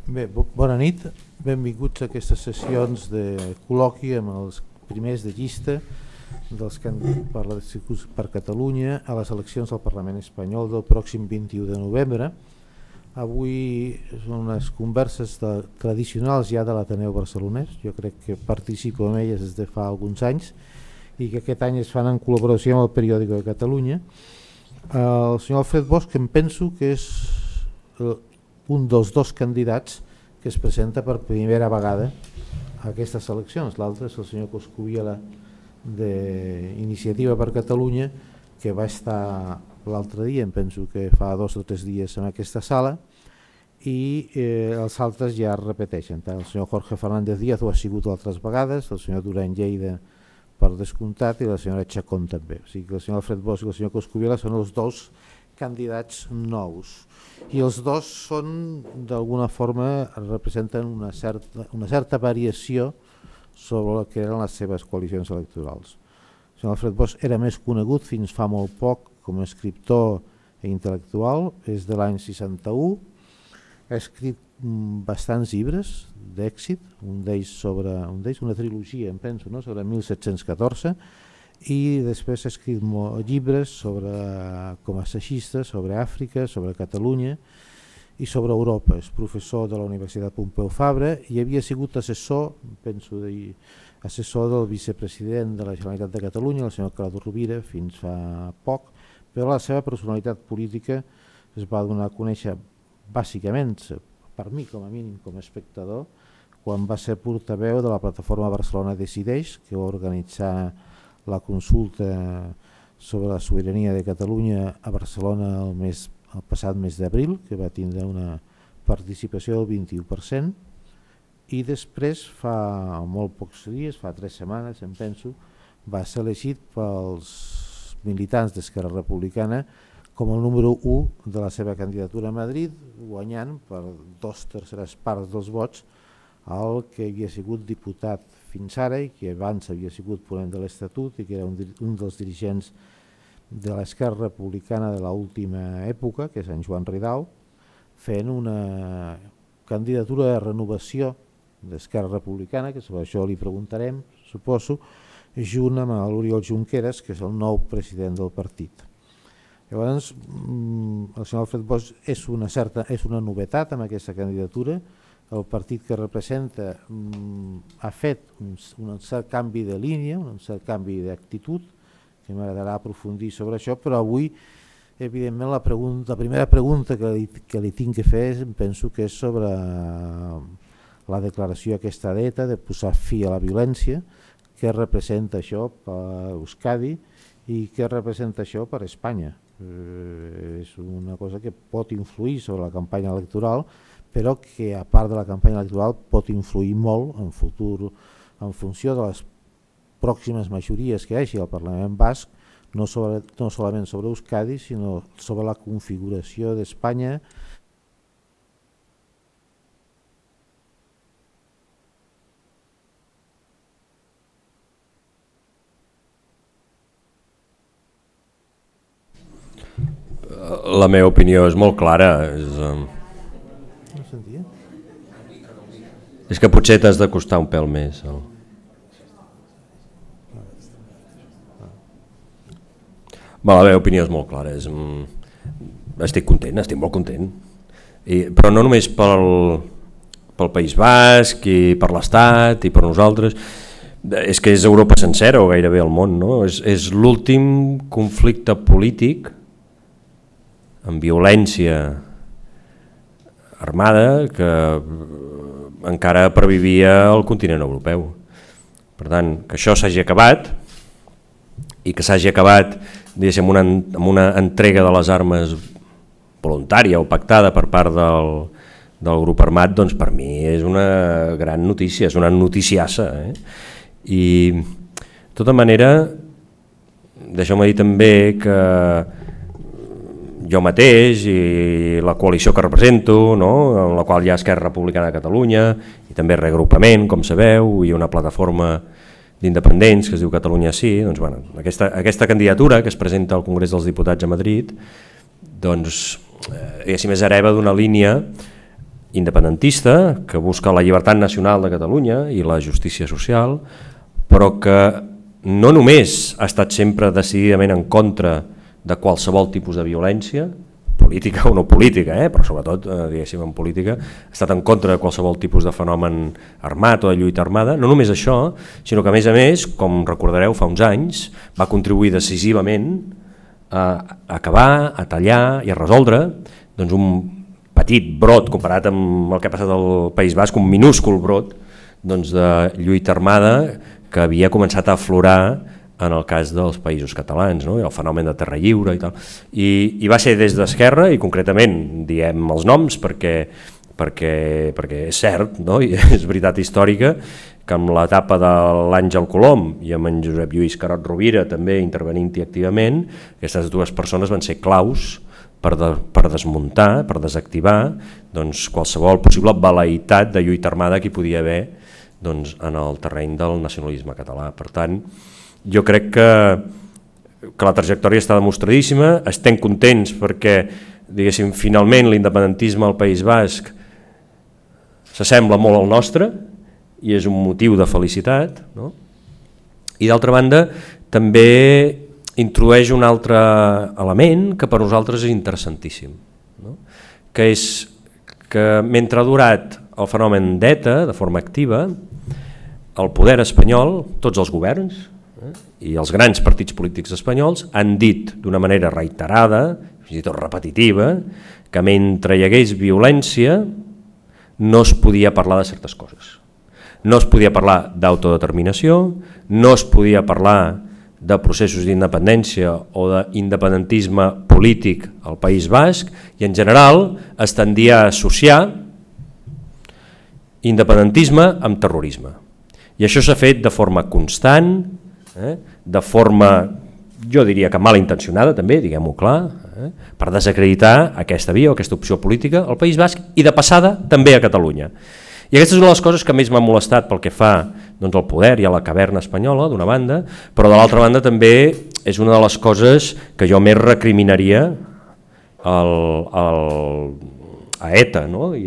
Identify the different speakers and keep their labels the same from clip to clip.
Speaker 1: Bé, bona nit, benvinguts a aquestes sessions de col·loqui amb els primers de llista per Catalunya a les eleccions del Parlament espanyol del pròxim 21 de novembre. Avui són unes converses tradicionals ja de l'Ateneu Barcelonès, jo crec que participo en elles des de fa alguns anys i que aquest any es fan en col·laboració amb el Periòdico de Catalunya. El senyor Alfred Bosch, em penso que és un dels dos candidats que es presenta per primera vegada a aquestes eleccions. L'altre és el senyor Coscubiela d'Iniciativa per Catalunya, que va estar l'altre dia, em penso que fa 2 o 3 dies en aquesta sala, i els altres ja es repeteixen. El senyor Jorge Fernández Díaz ho ha sigut altres vegades, el senyor Duran Lleida per descomptat i la senyora Chacón també. O sigui que el senyor Alfred Bosch i el senyor Coscubiela són els dos candidats nous i els dos són d'alguna forma representen una certa variació sobre el que eren les seves coalicions electorals. El senyor Alfred Bosch era més conegut fins fa molt poc com a escriptor i intel·lectual, és de l'any 61, ha escrit bastants llibres d'èxit, un d'ells una trilogia, em penso, no? Sobre 1714, i després ha escrit llibres com a assagista sobre Àfrica, sobre Catalunya i sobre Europa. És professor de la Universitat Pompeu Fabra i havia sigut assessor del vicepresident de la Generalitat de Catalunya, el senyor Carles Rovira, fins fa poc, però la seva personalitat política es va donar a conèixer bàsicament, per mi com a mínim com a espectador, quan va ser portaveu de la plataforma Barcelona Decideix, que va organitzar la consulta sobre la sobirania de Catalunya a Barcelona el passat mes d'abril, que va tindre una participació del 21%, i després fa molt pocs dies, fa 3 setmanes em penso, va ser elegit pels militants d'Esquerra Republicana com el número 1 de la seva candidatura a Madrid, guanyant per 2/3 parts dels vots el que havia sigut diputat fins ara i que abans havia sigut ponent de l'Estatut i que era un dels dirigents de l'Esquerra Republicana de l'última època, que és en Joan Ridao, fent una candidatura de renovació d'Esquerra Republicana, que sobre això li preguntarem, suposo, junt amb l'Oriol Junqueras, que és el nou president del partit. Llavors, el senyor Alfred Bosch és una novetat amb aquesta candidatura. El partit que representa ha fet un cert canvi de línia, un cert canvi d'actitud, que m'agradarà aprofundir sobre això, però avui, evidentment, la primera pregunta que li tinc que fer penso que és sobre la declaració aquesta d'ETA de posar fi a la violència, què representa això per Euskadi i què representa això per Espanya. És una cosa que pot influir sobre la campanya electoral, però que a part de la campanya electoral pot influir molt en futur en funció de les pròximes majories que hi hagi al Parlament Basc, no solament sobre Euskadi, sinó sobre la configuració d'Espanya.
Speaker 2: La meva opinió és molt clara. És que potser t'has d'acostar un pèl més. La meva opinió és molt clara. Estic content, estic molt content. Però no només pel País Basc i per l'Estat i per nosaltres. És que és Europa sencera o gairebé el món, no? És l'últim conflicte polític amb violència armada que encara previvia al continent europeu. Per tant, que això s'hagi acabat i que s'hagi acabat amb una entrega de les armes voluntària o pactada per part del grup armat, doncs per mi és una gran notícia, és una noticiassa. I de tota manera, deixeu-me dir també que jo mateix i la coalició que represento, no? En la qual hi ha Esquerra Republicana de Catalunya i també reagrupament, com sabeu, i una plataforma d'independents que es diu Catalunya Sí, doncs, bueno, aquesta candidatura que es presenta al Congrés dels Diputats a Madrid, doncs, és hereva d'una línia independentista, que busca la llibertat nacional de Catalunya i la justícia social, però que no només ha estat sempre decididament en contra de qualsevol tipus de violència, política o no política, però sobretot, diguéssim, en política, ha estat en contra de qualsevol tipus de fenomen armat o de lluita armada. No només això, sinó que a més, com recordareu fa uns anys, va contribuir decisivament a acabar, a tallar i a resoldre doncs, un petit brot comparat amb el que ha passat al País Basc, un minúscul brot doncs, de lluita armada que havia començat a aflorar en el cas dels països catalans, no? El fenomen de terra lliure i tal. I va ser des d'Esquerra, i concretament diem els noms perquè és cert, no? I és veritat històrica, que amb l'etapa de l'Àngel Colom i amb en Josep Lluís Carot Rovira també intervenint-hi activament, aquestes dues persones van ser claus per desmuntar, per desactivar doncs, qualsevol possible vel·leïtat de lluita armada que hi podia haver doncs, en el terreny del nacionalisme català. Per tant, jo crec que la trajectòria està demostradíssima, estem contents perquè, diguéssim, finalment l'independentisme al País Basc s'assembla molt al nostre i és un motiu de felicitat, no? I d'altra banda també introdueix un altre element que per nosaltres és interessantíssim, no? Que és que mentre ha durat el fenomen d'ETA de forma activa, el poder espanyol, tots els governs i els grans partits polítics espanyols han dit d'una manera reiterada, fins i tot repetitiva, que mentre hi hagués violència no es podia parlar de certes coses. No es podia parlar d'autodeterminació, no es podia parlar de processos d'independència o d'independentisme polític al País Basc i en general es tendia a associar independentisme amb terrorisme. I això s'ha fet de forma constant, de forma, jo diria que malintencionada també, diguem-ho clar, per desacreditar aquesta via o aquesta opció política al País Basc i de passada també a Catalunya. I aquesta és una de les coses que més m'ha molestat pel que fa doncs, al poder i a la caverna espanyola, d'una banda, però de l'altra banda també és una de les coses que jo més recriminaria a ETA, no? I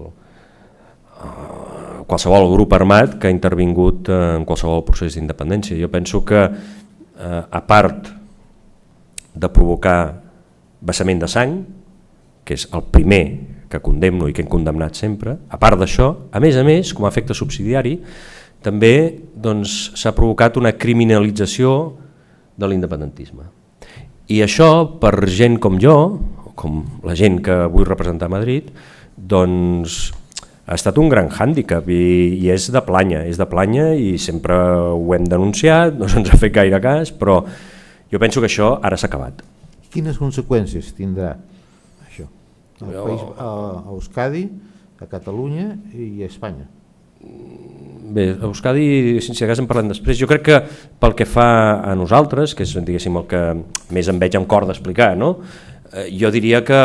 Speaker 2: qualsevol grup armat que ha intervingut en qualsevol procés d'independència. Jo penso que, a part de provocar vessament de sang, que és el primer que condemno i que hem condemnat sempre, a part d'això, a més, com a efecte subsidiari, també doncs, s'ha provocat una criminalització de l'independentisme. I això, per gent com jo, com la gent que vull representar a Madrid, doncs ha estat un gran hàndicap i és de planya i sempre ho hem denunciat, no se'ns ha fet gaire cas, però jo penso que això ara s'ha acabat.
Speaker 1: Quines conseqüències tindrà això a Euskadi, a Catalunya i a Espanya?
Speaker 2: Bé, a Euskadi, si de cas en parlem després, jo crec que pel que fa a nosaltres, que és diguéssim el que més em veig amb cor d'explicar, no? Jo diria que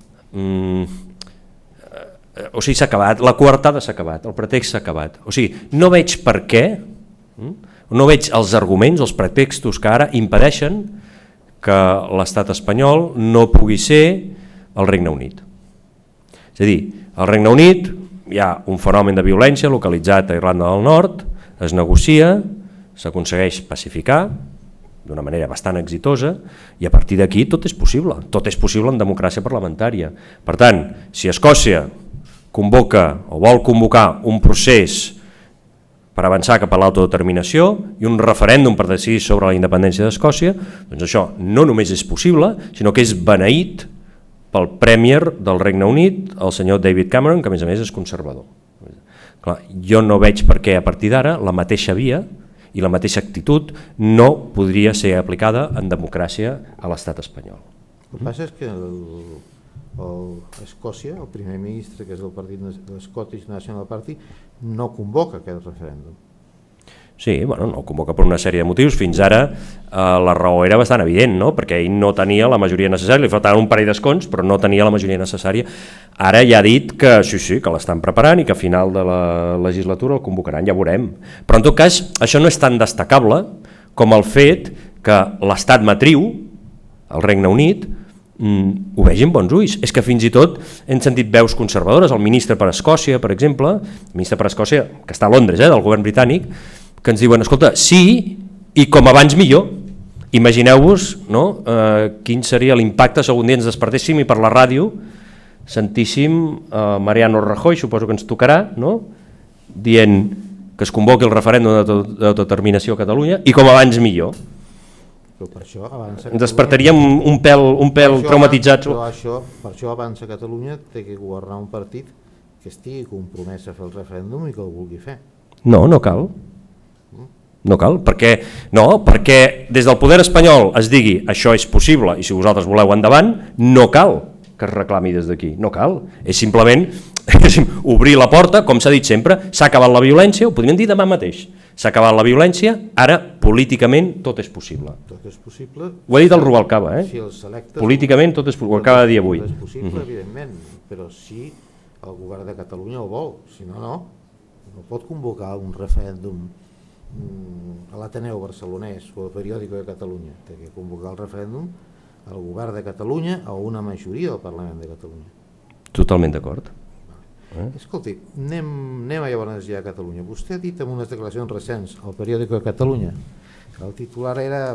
Speaker 2: o sigui, s'ha acabat, la coartada s'ha acabat, el pretext s'ha acabat. O sigui, no veig per què, no veig els arguments, els pretextos que ara impedeixen que l'estat espanyol no pugui ser el Regne Unit. És a dir, al Regne Unit hi ha un fenomen de violència localitzat a Irlanda del Nord, es negocia, s'aconsegueix pacificar d'una manera bastant exitosa i a partir d'aquí tot és possible en democràcia parlamentària. Per tant, si Escòcia convoca o vol convocar un procés per avançar cap a l'autodeterminació i un referèndum per decidir sobre la independència d'Escòcia, doncs això no només és possible, sinó que és beneït pel Premier del Regne Unit, el senyor David Cameron, que a més és conservador. Clar, jo no veig per què a partir d'ara la mateixa via i la mateixa actitud no podria ser aplicada en democràcia a l'estat espanyol.
Speaker 1: El que passa és que Escòcia, el primer ministre, que és del partit de Scottish National Party, no convoca aquest referèndum.
Speaker 2: Sí, bueno, no el convoca per una sèrie de motius. Fins ara la raó era bastant evident, no? Perquè ell no tenia la majoria necessària, li faltaven un parell d'escons, però no tenia la majoria necessària. Ara ja ha dit que sí, que l'estan preparant i que a final de la legislatura el convocaran, ja veurem. Però en tot cas, això no és tan destacable com el fet que l'estat matriu, el Regne Unit, ho vegi amb bons ulls. És que fins i tot hem sentit veus conservadores, el ministre per Escòcia, per exemple, el ministre per Escòcia, que està a Londres, del govern britànic, que ens diuen, escolta, sí, i com abans millor. Imagineu-vos, no? Quin seria l'impacte si algun dia ens despertéssim i per la ràdio sentíssim Mariano Rajoy, suposo que ens tocarà, no? Dient que es convoqui el referèndum d'autodeterminació a Catalunya i com abans millor.
Speaker 1: Però per això abans
Speaker 2: Ens despertaríem un pèl traumatitzats.
Speaker 1: Per això abans a Catalunya té que governar un partit que estigui compromès a fer el referèndum i que el vulgui fer.
Speaker 2: No cal. No cal, perquè des del poder espanyol es digui això és possible i si vosaltres voleu endavant, no cal que es reclami des d'aquí, no cal. És simplement obrir la porta, com s'ha dit sempre, s'ha acabat la violència, ho podríem dir demà mateix, s'ha acabat la violència, ara políticament tot és possible.
Speaker 1: Tot és possible.
Speaker 2: Ho ha dit el Rubalcaba,
Speaker 1: Si els electes,
Speaker 2: políticament tot és possible, ho acaba de dir avui.
Speaker 1: Tot és possible, evidentment, però si el govern de Catalunya ho vol, si no pot convocar un referèndum a l'Ateneu Barcelonès o al Periòdico de Catalunya, té que convocar el referèndum al govern de Catalunya o una majoria del Parlament de Catalunya.
Speaker 2: Totalment d'acord.
Speaker 1: Escolti, anem llavors ja a Catalunya. Vostè ha dit en unes declaracions recents al Periòdico de Catalunya que el titular era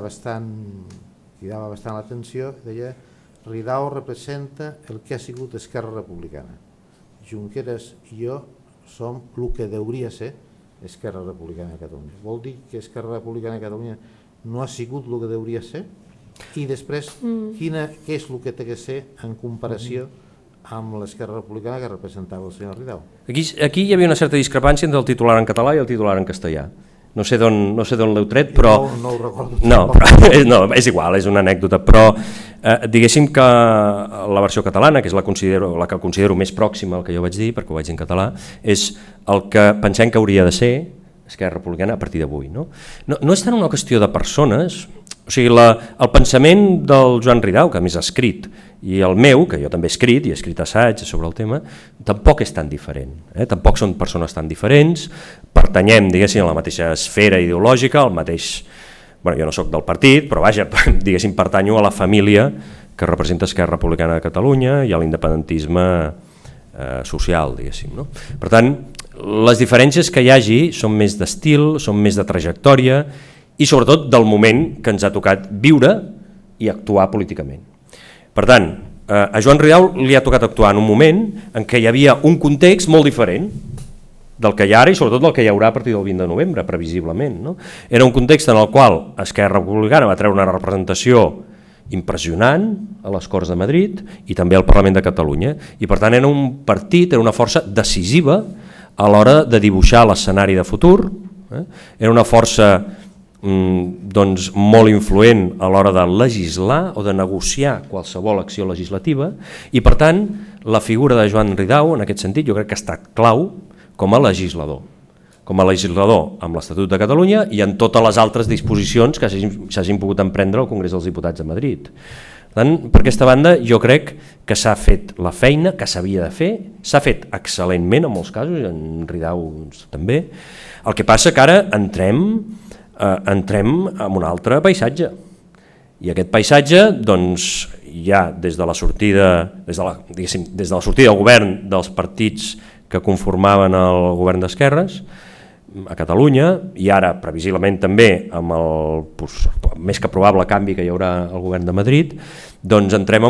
Speaker 1: cridava bastant l'atenció, deia Ridao representa el que ha sigut Esquerra Republicana. Junqueras i jo som el que hauria ser Esquerra Republicana de Catalunya. Vol dir que Esquerra Republicana de Catalunya no ha sigut el que hauria ser? I després, què és el que té que ser en comparació amb l'Esquerra Republicana que representava el senyor Ridao?
Speaker 2: Aquí hi havia una certa discrepància entre el titular en català i el titular en castellà. No sé d'on l'heu tret, però...
Speaker 1: No ho recordo.
Speaker 2: No, és igual, és una anècdota, però diguéssim que la versió catalana, que és la que considero més pròxima al que jo vaig dir, perquè ho vaig dir en català, és el que pensem que hauria de ser Esquerra Republicana a partir d'avui. No és tant una qüestió de persones, o sigui, el pensament del Joan Ridao, que a més ha escrit, i el meu, que jo també he escrit assaig sobre el tema, tampoc és tan diferent. Tampoc són persones tan diferents, pertanyem, diguéssim, a la mateixa esfera ideològica, al mateix... Bueno, jo no sóc del partit, però vaja, diguéssim, pertanyo a la família que representa Esquerra Republicana de Catalunya i a l'independentisme social, diguéssim. No? Per tant, les diferències que hi hagi són més d'estil, són més de trajectòria i sobretot del moment que ens ha tocat viure i actuar políticament. Per tant, a Joan Ridao li ha tocat actuar en un moment en què hi havia un context molt diferent del que hi ha ara i sobretot del que hi haurà a partir del 20 de novembre, previsiblement. No? Era un context en el qual Esquerra Republicana va treure una representació impressionant a les Corts de Madrid i també al Parlament de Catalunya i per tant era un partit, era una força decisiva a l'hora de dibuixar l'escenari de futur, era una força molt influent a l'hora de legislar o de negociar qualsevol acció legislativa i per tant la figura de Joan Ridao en aquest sentit jo crec que ha estat clau com a legislador amb l'Estatut de Catalunya i en totes les altres disposicions que s'hagin pogut emprendre al Congrés dels Diputats de Madrid. Per tant, per aquesta banda jo crec que s'ha fet la feina que s'havia de fer, s'ha fet excel·lentment en molts casos, en Ridao també, el que passa que ara entrem en un altre paisatge i aquest paisatge ja des de la sortida del govern dels partits que conformaven el govern d'esquerres a Catalunya i ara previsiblement també amb el més que probable canvi que hi haurà al govern de Madrid, doncs entrem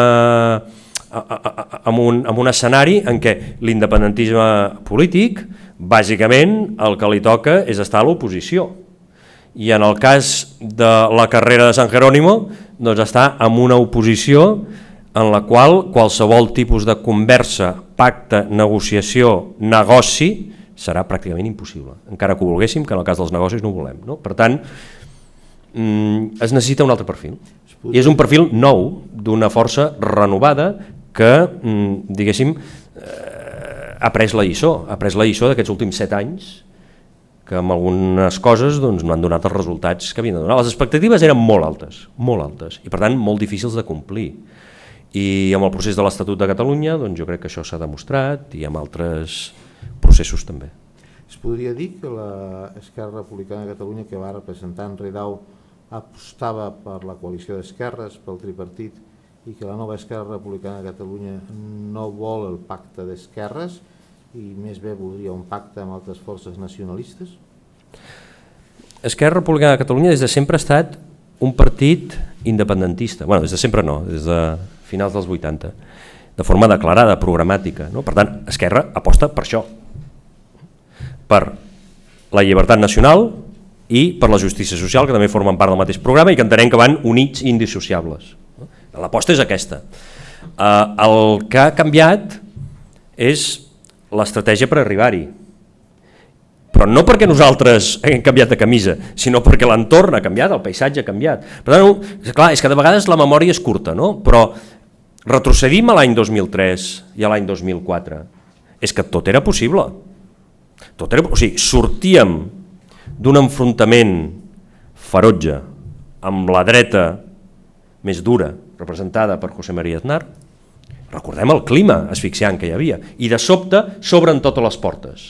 Speaker 2: en un escenari en què l'independentisme polític bàsicament el que li toca és estar a l'oposició i en el cas de la carrera de San Jerónimo doncs està en una oposició en la qual qualsevol tipus de conversa, pacte, negociació, negoci serà pràcticament impossible, encara que ho volguéssim, que en el cas dels negocis no ho volem. No? Per tant, es necessita un altre perfil i és un perfil nou d'una força renovada que, diguéssim, ha pres la lliçó d'aquests últims 7 anys que amb algunes coses no han donat els resultats que havien de donar. Les expectatives eren molt altes i per tant molt difícils de complir i amb el procés de l'Estatut de Catalunya jo crec que això s'ha demostrat i amb altres processos també.
Speaker 1: Es podria dir que l'Esquerra Republicana de Catalunya que va representar en Ridao apostava per la coalició d'esquerres, pel tripartit i que la nova Esquerra Republicana de Catalunya no vol el pacte d'esquerres i més bé voldria un pacte amb altres forces nacionalistes?
Speaker 2: Esquerra Republicana de Catalunya des de sempre ha estat un partit independentista. Bueno, des de sempre no, des de finals dels 80, de forma declarada, programàtica, no? Per tant, Esquerra aposta per això, per la llibertat nacional i per la justícia social, que també formen part del mateix programa i que entenem que van units i indissociables. L'aposta és aquesta. El que ha canviat és l'estratègia per arribar-hi, però no perquè nosaltres hem canviat de camisa, sinó perquè l'entorn ha canviat, el paisatge ha canviat. Per tant, clar, és que de vegades la memòria és curta, no? Però retrocedim a l'any 2003 i a l'any 2004. És que tot era possible. O sigui, sortíem d'un enfrontament ferotge amb la dreta més dura, representada per José María Aznar. Recordem el clima asfixiant que hi havia. I de sobte s'obren totes les portes.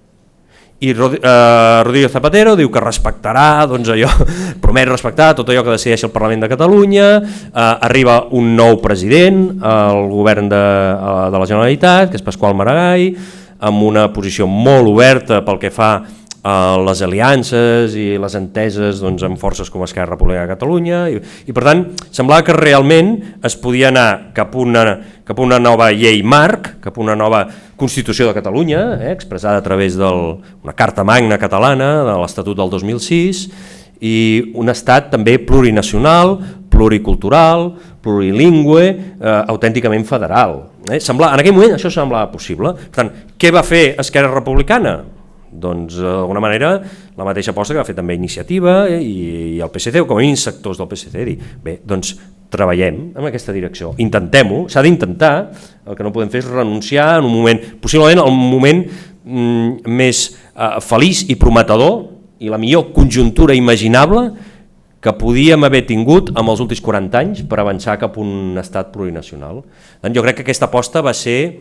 Speaker 2: I Rodríguez Zapatero diu que respectarà, doncs allò, promet respectar tot allò que decideix el Parlament de Catalunya, arriba un nou president al govern de la Generalitat, que és Pasqual Maragall, amb una posició molt oberta pel que fa a les aliances i les enteses doncs, amb forces com Esquerra Republicana de Catalunya i per tant semblava que realment es podia anar cap a una nova llei marc, cap a una nova Constitució de Catalunya, expressada a través d'una Carta Magna catalana de l'Estatut del 2006 i un estat també plurinacional, pluricultural, plurilingüe, autènticament federal. En aquell moment això semblava possible. Per tant, què va fer Esquerra Republicana? Doncs d'alguna manera la mateixa aposta que va fer també Iniciativa i el PSC, o com a mínim sectors del PSC, dir, bé, doncs treballem en aquesta direcció, intentem-ho, s'ha d'intentar, el que no podem fer és renunciar en un moment, possiblement el moment més feliç i prometedor i la millor conjuntura imaginable que podíem haver tingut amb els últims 40 anys per avançar cap a un estat plurinacional. Jo crec que aquesta aposta va ser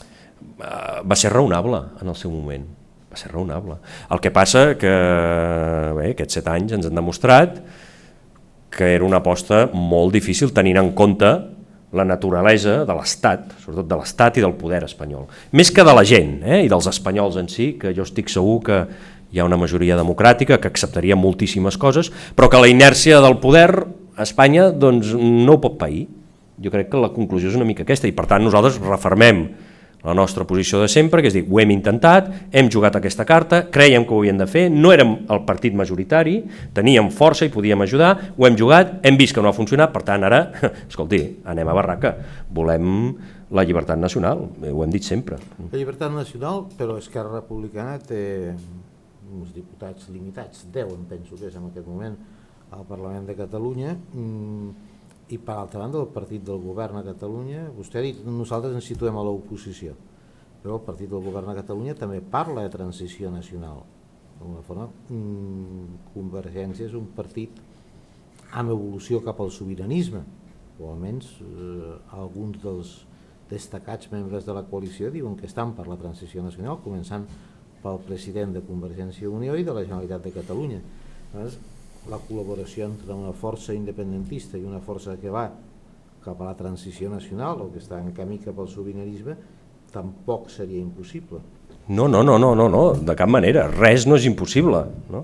Speaker 2: raonable en el seu moment. Va ser raonable. El que passa que aquests 7 anys ens han demostrat que era una aposta molt difícil tenint en compte la naturalesa de l'Estat, sobretot de l'Estat i del poder espanyol. Més que de la gent i dels espanyols en si, que jo estic segur que hi ha una majoria democràtica que acceptaria moltíssimes coses, però que la inèrcia del poder a Espanya doncs, no ho pot pair. Jo crec que la conclusió és una mica aquesta i per tant nosaltres refermem la nostra posició de sempre, que és dir, ho hem intentat, hem jugat aquesta carta, creiem que ho havíem de fer, no érem el partit majoritari, teníem força i podíem ajudar, ho hem jugat, hem vist que no ha funcionat, per tant ara, escolti, anem a barraca, volem la llibertat nacional, ho hem dit sempre.
Speaker 1: La llibertat nacional, però Esquerra Republicana té uns diputats limitats, 10 em penso que és en aquest moment al Parlament de Catalunya, i per altra banda el partit del govern a Catalunya, vostè ha dit nosaltres ens situem a l'oposició, però el partit del govern a Catalunya també parla de transició nacional. D'alguna forma, Convergència és un partit amb evolució cap al sobiranisme, o almenys alguns dels destacats membres de la coalició diuen que estan per la transició nacional, començant pel president de Convergència i Unió i de la Generalitat de Catalunya. Llavors, la col·laboració entre una força independentista i una força que va cap a la transició nacional o que està en camí cap al sobiranisme tampoc seria impossible.
Speaker 2: No, de cap manera, res no és impossible. No?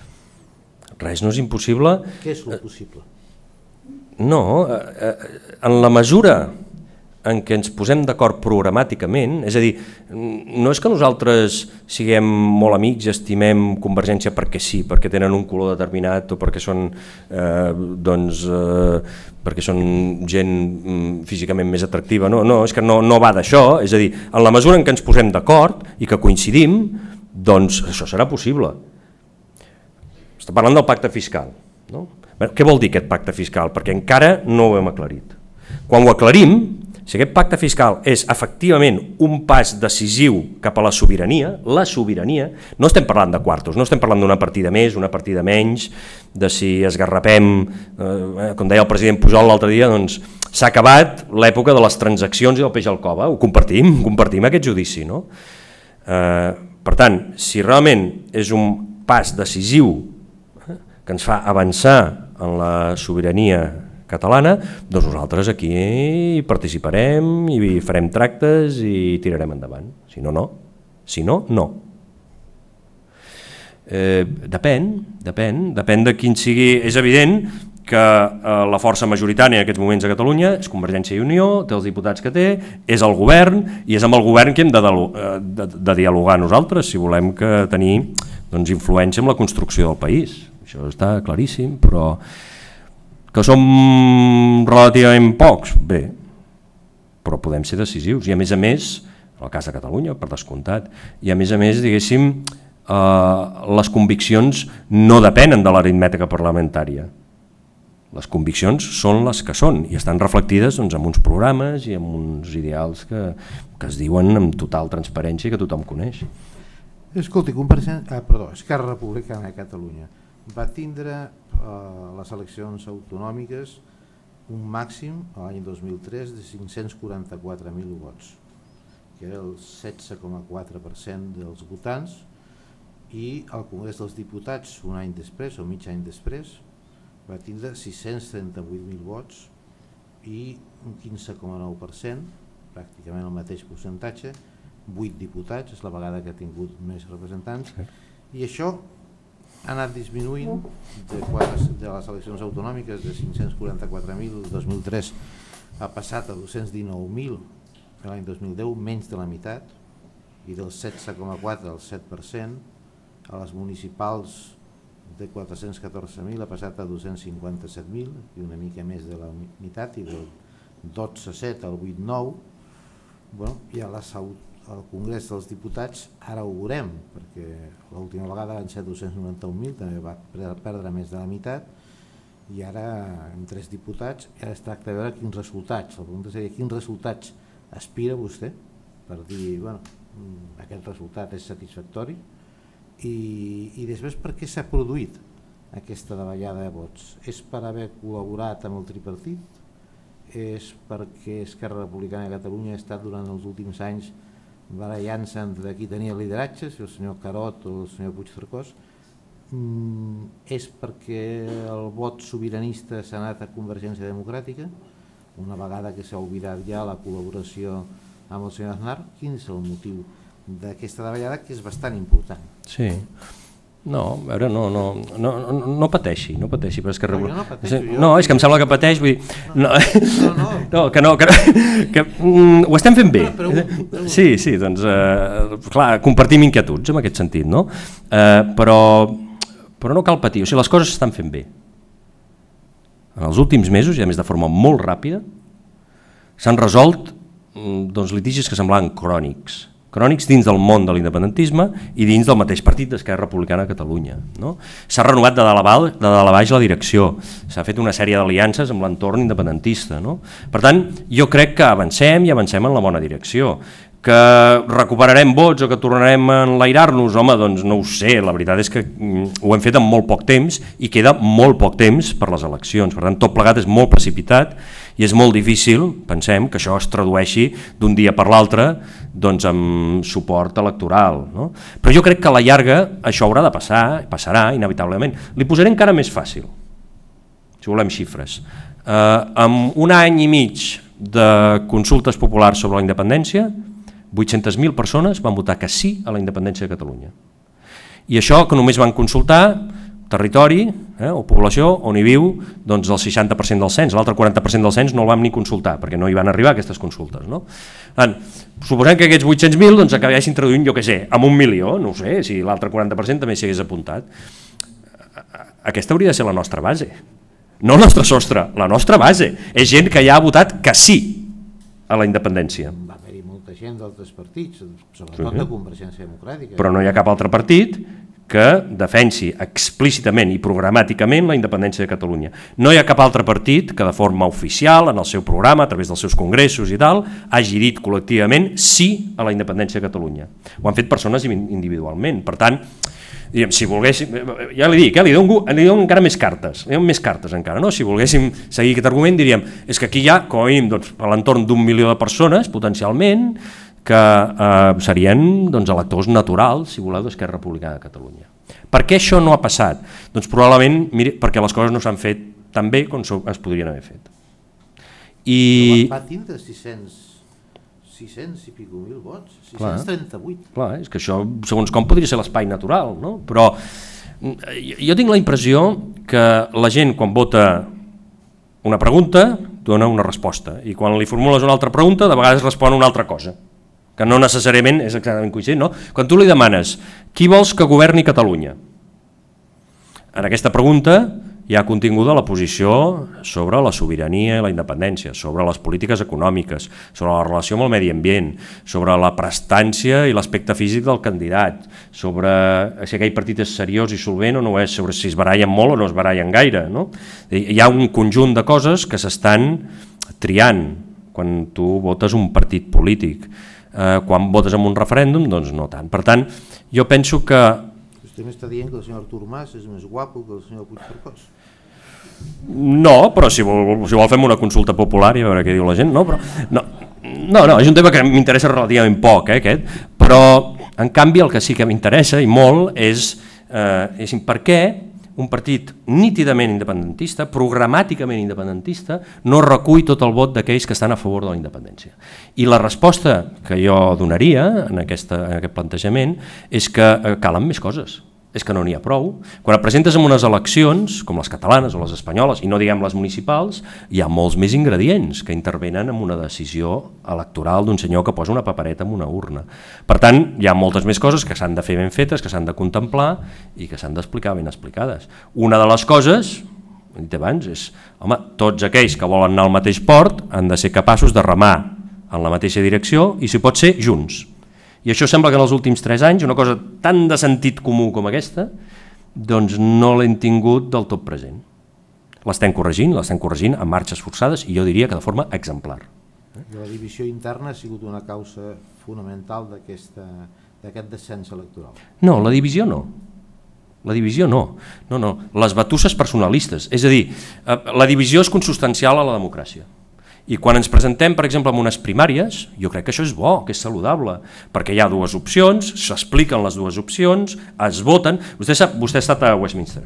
Speaker 2: Res no és impossible.
Speaker 1: Què és lo possible?
Speaker 2: No, en la mesura en què ens posem d'acord programàticament, és a dir, no és que nosaltres siguem molt amics i estimem Convergència perquè sí, perquè tenen un color determinat o perquè són, perquè són gent físicament més atractiva, no, és que no va d'això, és a dir, en la mesura en què ens posem d'acord i que coincidim, doncs això serà possible. Està parlant del pacte fiscal, no? Què vol dir aquest pacte fiscal? Perquè encara no ho hem aclarit. Quan ho aclarim, si aquest pacte fiscal és efectivament un pas decisiu cap a la sobirania, no estem parlant de quartos, no estem parlant d'una partida més, una partida menys, de si esgarrapem, com deia el president Pujol l'altre dia, doncs s'ha acabat l'època de les transaccions i del peix al cove, ho compartim aquest judici, no? Per tant, si realment és un pas decisiu que ens fa avançar en la sobirania catalana, doncs nosaltres aquí hi participarem i farem tractes i tirarem endavant. Si no, no. Si no, no. Depèn de quin sigui. És evident que la força majoritària en aquests moments a Catalunya és Convergència i Unió, té els diputats que té, és el govern, i és amb el govern que hem de dialogar nosaltres si volem tenir influència en la construcció del país. Això està claríssim, però que som relativament pocs, bé, però podem ser decisius. I a més, el cas de Catalunya, per descomptat, i a més, diguéssim, les conviccions no depenen de l'aritmètica parlamentària. Les conviccions són les que són i estan reflectides en uns programes i en uns ideals que es diuen amb total transparència i que tothom coneix.
Speaker 1: Escolti, Esquerra Republicana de Catalunya va tindre les eleccions autonòmiques un màxim l'any 2003 de 544.000 vots, que era el 16,4% dels votants, i al Congrés dels Diputats un any després o mig any després va tindre 638.000 vots i un 15,9%, pràcticament el mateix percentatge, 8 diputats, és la vegada que ha tingut més representants, i això ha anat disminuint de les eleccions autonòmiques de 544.000 el 2003 ha passat a 219.000 l'any 2010, menys de la meitat, i del 16,4 al 7%, a les municipals de 414.000 ha passat a 257.000, i una mica més de la meitat, i del 12,7 al 8,9. I al Congrés dels Diputats ara ho veurem, perquè l'última vegada van ser 291.000, també va perdre més de la meitat, i ara amb 3 diputats ara es tracta de veure quins resultats. La pregunta seria quins resultats aspira vostè per dir, aquest resultat és satisfactori, i després per què s'ha produït aquesta davallada de vots? És per haver col·laborat amb el tripartit? És perquè Esquerra Republicana de Catalunya ha estat durant els últims anys barallant-se entre qui tenia lideratge, si el senyor Carod o el senyor Puigcercós? És perquè el vot sobiranista s'ha anat a Convergència Democràtica, una vegada que s'ha oblidat ja la col·laboració amb el senyor Aznar? Quin és el motiu d'aquesta davallada, que és bastant important?
Speaker 2: Sí. No, a veure, no pateixi, però és que... No, és que em sembla que pateix, vull dir... Que ho estem fent bé. Sí, doncs, clar, compartim inquietuds en aquest sentit, no? Però no cal patir, o sigui, les coses s'estan fent bé. En els últims mesos, i a més de forma molt ràpida, s'han resolt litigis que semblaven crònics dins del món de l'independentisme i dins del mateix partit d'Esquerra Republicana de Catalunya. S'ha renovat de dalt a baix la direcció, s'ha fet una sèrie d'aliances amb l'entorn independentista. Per tant, jo crec que avancem en la bona direcció. Que recuperarem vots o que tornarem a enlairar-nos, home, doncs no ho sé, la veritat és que ho hem fet en molt poc temps i queda molt poc temps per les eleccions, per tant tot plegat és molt precipitat i és molt difícil, pensem, que això es tradueixi d'un dia per l'altre amb suport electoral. Però jo crec que a la llarga això haurà de passar, passarà inevitablement. Li posaré encara més fàcil, si volem xifres. Amb un any i mig de consultes populars sobre la independència, 800.000 persones van votar que sí a la independència de Catalunya. I això que només van consultar territori o població on hi viu el 60% del cens, l'altre 40% del cens no el vam ni consultar perquè no hi van arribar aquestes consultes. Suposem que aquests 800.000 acabessin traduint, jo què sé, amb 1 milió, no ho sé, si l'altre 40% també s'hi hagués apuntat. Aquesta hauria de ser la nostra base, no el nostre sostre, la nostra base. És gent que ja ha votat que sí a la independència.
Speaker 1: Va haver-hi molta gent d'altres partits, sobretot de Convergència Democràtica.
Speaker 2: Però no hi ha cap altre partit que defensi explícitament i programàticament la independència de Catalunya. No hi ha cap altre partit que de forma oficial, en el seu programa, a través dels seus congressos i tal, hagi dit col·lectivament sí a la independència de Catalunya. Ho han fet persones individualment. Per tant, si volguéssim, ja li dic, li dono encara més cartes, encara, no? Si volguéssim seguir aquest argument diríem, és que aquí hi ha, com a mínim, a l'entorn d'1 milió de persones, potencialment, que serien electors naturals, si voleu, d'Esquerra Republicana de Catalunya. Per què això no ha passat? Doncs probablement perquè les coses no s'han fet tan bé com es podrien haver fet. I
Speaker 1: va tindre 600 i pico mil vots, 638.
Speaker 2: Clar, és que això, segons com, podria ser l'espai natural, no? Però jo tinc la impressió que la gent, quan vota una pregunta, dona una resposta, i quan li formules una altra pregunta, de vegades respon una altra cosa, que no necessàriament és exactament coincident, no? Quan tu li demanes qui vols que governi Catalunya, en aquesta pregunta hi ha continguda la posició sobre la sobirania i la independència, sobre les polítiques econòmiques, sobre la relació amb el medi ambient, sobre la prestància i l'aspecte físic del candidat, sobre si aquell partit és seriós i solvent o no és, sobre si es barallen molt o no es barallen gaire, no? Hi ha un conjunt de coses que s'estan triant quan tu votes un partit polític. Quan votes en un referèndum, doncs no tant. Per tant, jo penso que...
Speaker 1: Vostè m'està dient que el senyor Artur Mas és més guapo que el senyor Puigcercós.
Speaker 2: No, però si vol fem una consulta popular i a veure què diu la gent. No, és un tema que m'interessa relativament poc, aquest, però en canvi el que sí que m'interessa i molt és per què un partit nítidament independentista, programàticament independentista, no recull tot el vot d'aquells que estan a favor de la independència. I la resposta que jo donaria en aquest plantejament és que calen més coses. És que no n'hi ha prou. Quan et presentes en unes eleccions, com les catalanes o les espanyoles, i no diguem les municipals, hi ha molts més ingredients que intervenen en una decisió electoral d'un senyor que posa una papereta en una urna. Per tant, hi ha moltes més coses que s'han de fer ben fetes, que s'han de contemplar i que s'han d'explicar ben explicades. Una de les coses, he dit abans, és, home, tots aquells que volen anar al mateix port han de ser capaços de remar en la mateixa direcció i, si pot ser, junts. I això sembla que en els últims 3 anys, una cosa tan de sentit comú com aquesta, doncs no l'hem tingut del tot present. L'estem corregint amb marxes forçades i jo diria que de forma exemplar.
Speaker 1: La divisió interna ha sigut una causa fonamental d'aquest descens electoral.
Speaker 2: No, la divisió no. La divisió no. No, les batusses personalistes. És a dir, la divisió és consubstancial a la democràcia. I quan ens presentem, per exemple, en unes primàries, jo crec que això és bo, que és saludable, perquè hi ha dues opcions, s'expliquen les dues opcions, es voten. Vostè ha estat a Westminster,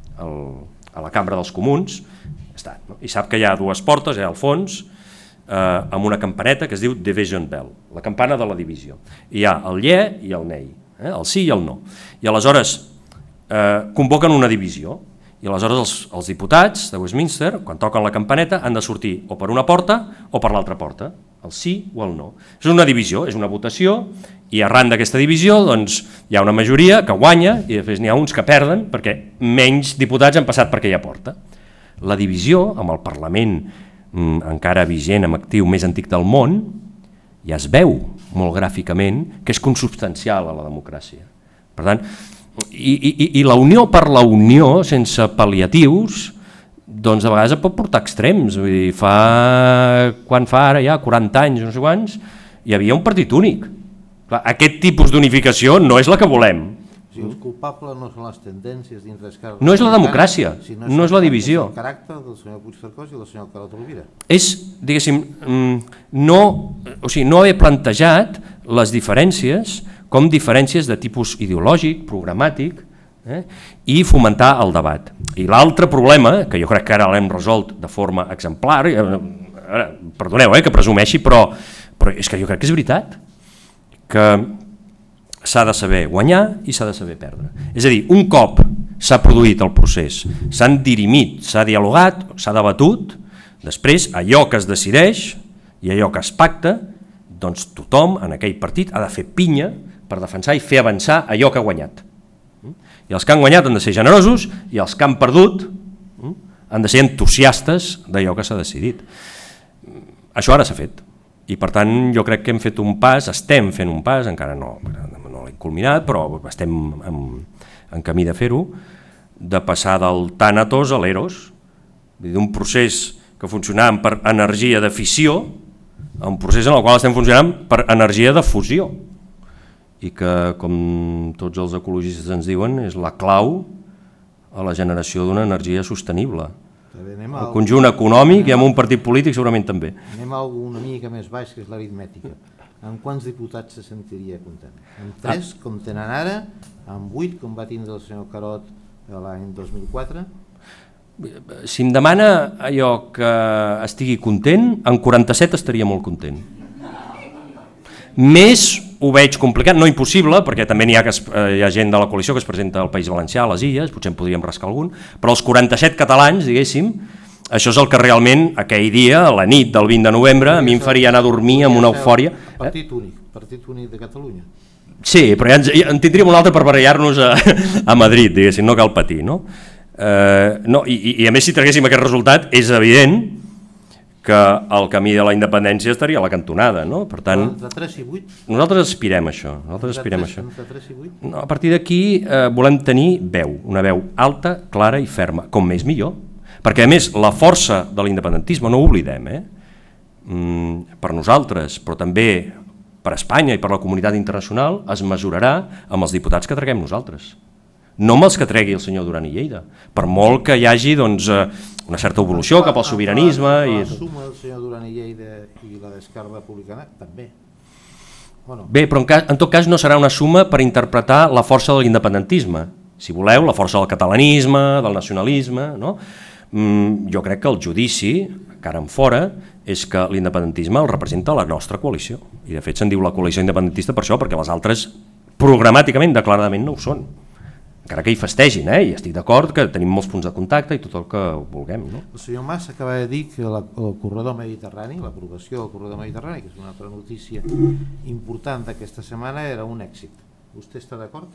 Speaker 2: a la Cambra dels Comuns, i sap que hi ha dues portes al fons, amb una campaneta que es diu Division Bell, la campana de la divisió. I hi ha el yeah i el nei, el sí i el no. I aleshores convoquen una divisió. I aleshores els diputats de Westminster, quan toquen la campaneta, han de sortir o per una porta o per l'altra porta, el sí o el no. És una divisió, és una votació, i arran d'aquesta divisió doncs, hi ha una majoria que guanya i després n'hi ha uns que perden perquè menys diputats han passat per aquella porta. La divisió, amb el Parlament encara vigent, amb actiu més antic del món, ja es veu molt gràficament que és consubstancial a la democràcia. Per tant, i la unió per la unió, sense pal·liatius, doncs de vegades et pot portar extrems. Vull dir, quan fa ara ja 40 anys, no sé quants, hi havia un partit únic. Clar, aquest tipus d'unificació no és la que volem.
Speaker 1: O sigui, els culpables no són les tendències dins d'Esquerra.
Speaker 2: No és la democràcia, no és la divisió.
Speaker 1: És el caràcter del senyor Puigcercós i del senyor Carod Rovira.
Speaker 2: És, diguéssim, no haver plantejat les diferències com diferències de tipus ideològic, programàtic, i fomentar el debat. I l'altre problema, que jo crec que ara l'hem resolt de forma exemplar, perdoneu que presumeixi, però és que jo crec que és veritat, que s'ha de saber guanyar i s'ha de saber perdre. És a dir, un cop s'ha produït el procés, s'han dirimit, s'ha dialogat, s'ha debatut, després allò que es decideix i allò que es pacta, doncs tothom en aquell partit ha de fer pinya per defensar i fer avançar allò que ha guanyat. I els que han guanyat han de ser generosos i els que han perdut han de ser entusiastes d'allò que s'ha decidit. Això ara s'ha fet. I per tant jo crec que hem fet un pas, estem fent un pas, encara no l'hem culminat, però estem en camí de fer-ho, de passar del tànatos a l'eros, d'un procés que funcionàvem per energia de fissió a un procés en el qual estem funcionant per energia de fusió, i que, com tots els ecologistes ens diuen, és la clau a la generació d'una energia sostenible. El conjunt econòmic i amb un partit polític segurament també.
Speaker 1: Anem a una mica més baix, que és l'aritmètica. Amb quants diputats se sentiria content? Amb 3, com tenen ara, amb 8, com va tindre el senyor Carod l'any 2004?
Speaker 2: Si em demana allò que estigui content, en 47 estaria molt content. Més ho veig complicat, no impossible, perquè també hi ha gent de la coalició que es presenta al País Valencià, a les Illes, potser en podríem rascar algun, però els 47 catalans, diguéssim, això és el que realment aquell dia, a la nit del 20 de novembre, a mi em faria anar a dormir amb una eufòria.
Speaker 1: Partit únic de Catalunya.
Speaker 2: Sí, però ja en tindríem un altre per barallar-nos a Madrid, diguéssim, no cal patir, no? I a més, si traguéssim aquest resultat, és evident que el camí de la independència estaria a la cantonada, no? Per tant,
Speaker 1: entre 3 i 8?
Speaker 2: Nosaltres aspirem a això.
Speaker 1: Entre 3 i 8?
Speaker 2: No, a partir d'aquí volem tenir una veu alta, clara i ferma, com més millor. Perquè a més, la força de l'independentisme, no ho oblidem, per nosaltres, però també per Espanya i per la comunitat internacional, es mesurarà amb els diputats que traguem nosaltres. No amb els que tregui el senyor Duran i Lleida, per molt que hi hagi una certa evolució cap al sobiranisme.
Speaker 1: La suma del senyor Duran i Lleida i la d'Esquerra Republicana també.
Speaker 2: Bé, però en tot cas no serà una suma per interpretar la força de l'independentisme, si voleu, la força del catalanisme, del nacionalisme, no? Jo crec que el judici, cara en fora, és que l'independentisme el representa la nostra coalició, i de fet se'n diu la coalició independentista per això, perquè les altres programàticament, declaradament no ho són, encara que hi festegin, i estic d'acord que tenim molts punts de contacte i tot el que vulguem. No?
Speaker 1: El senyor Mas acaba de dir que el corredor mediterrani, l'aprovació del corredor mediterrani, que és una altra notícia important d'aquesta setmana, era un èxit. Vostè està d'acord?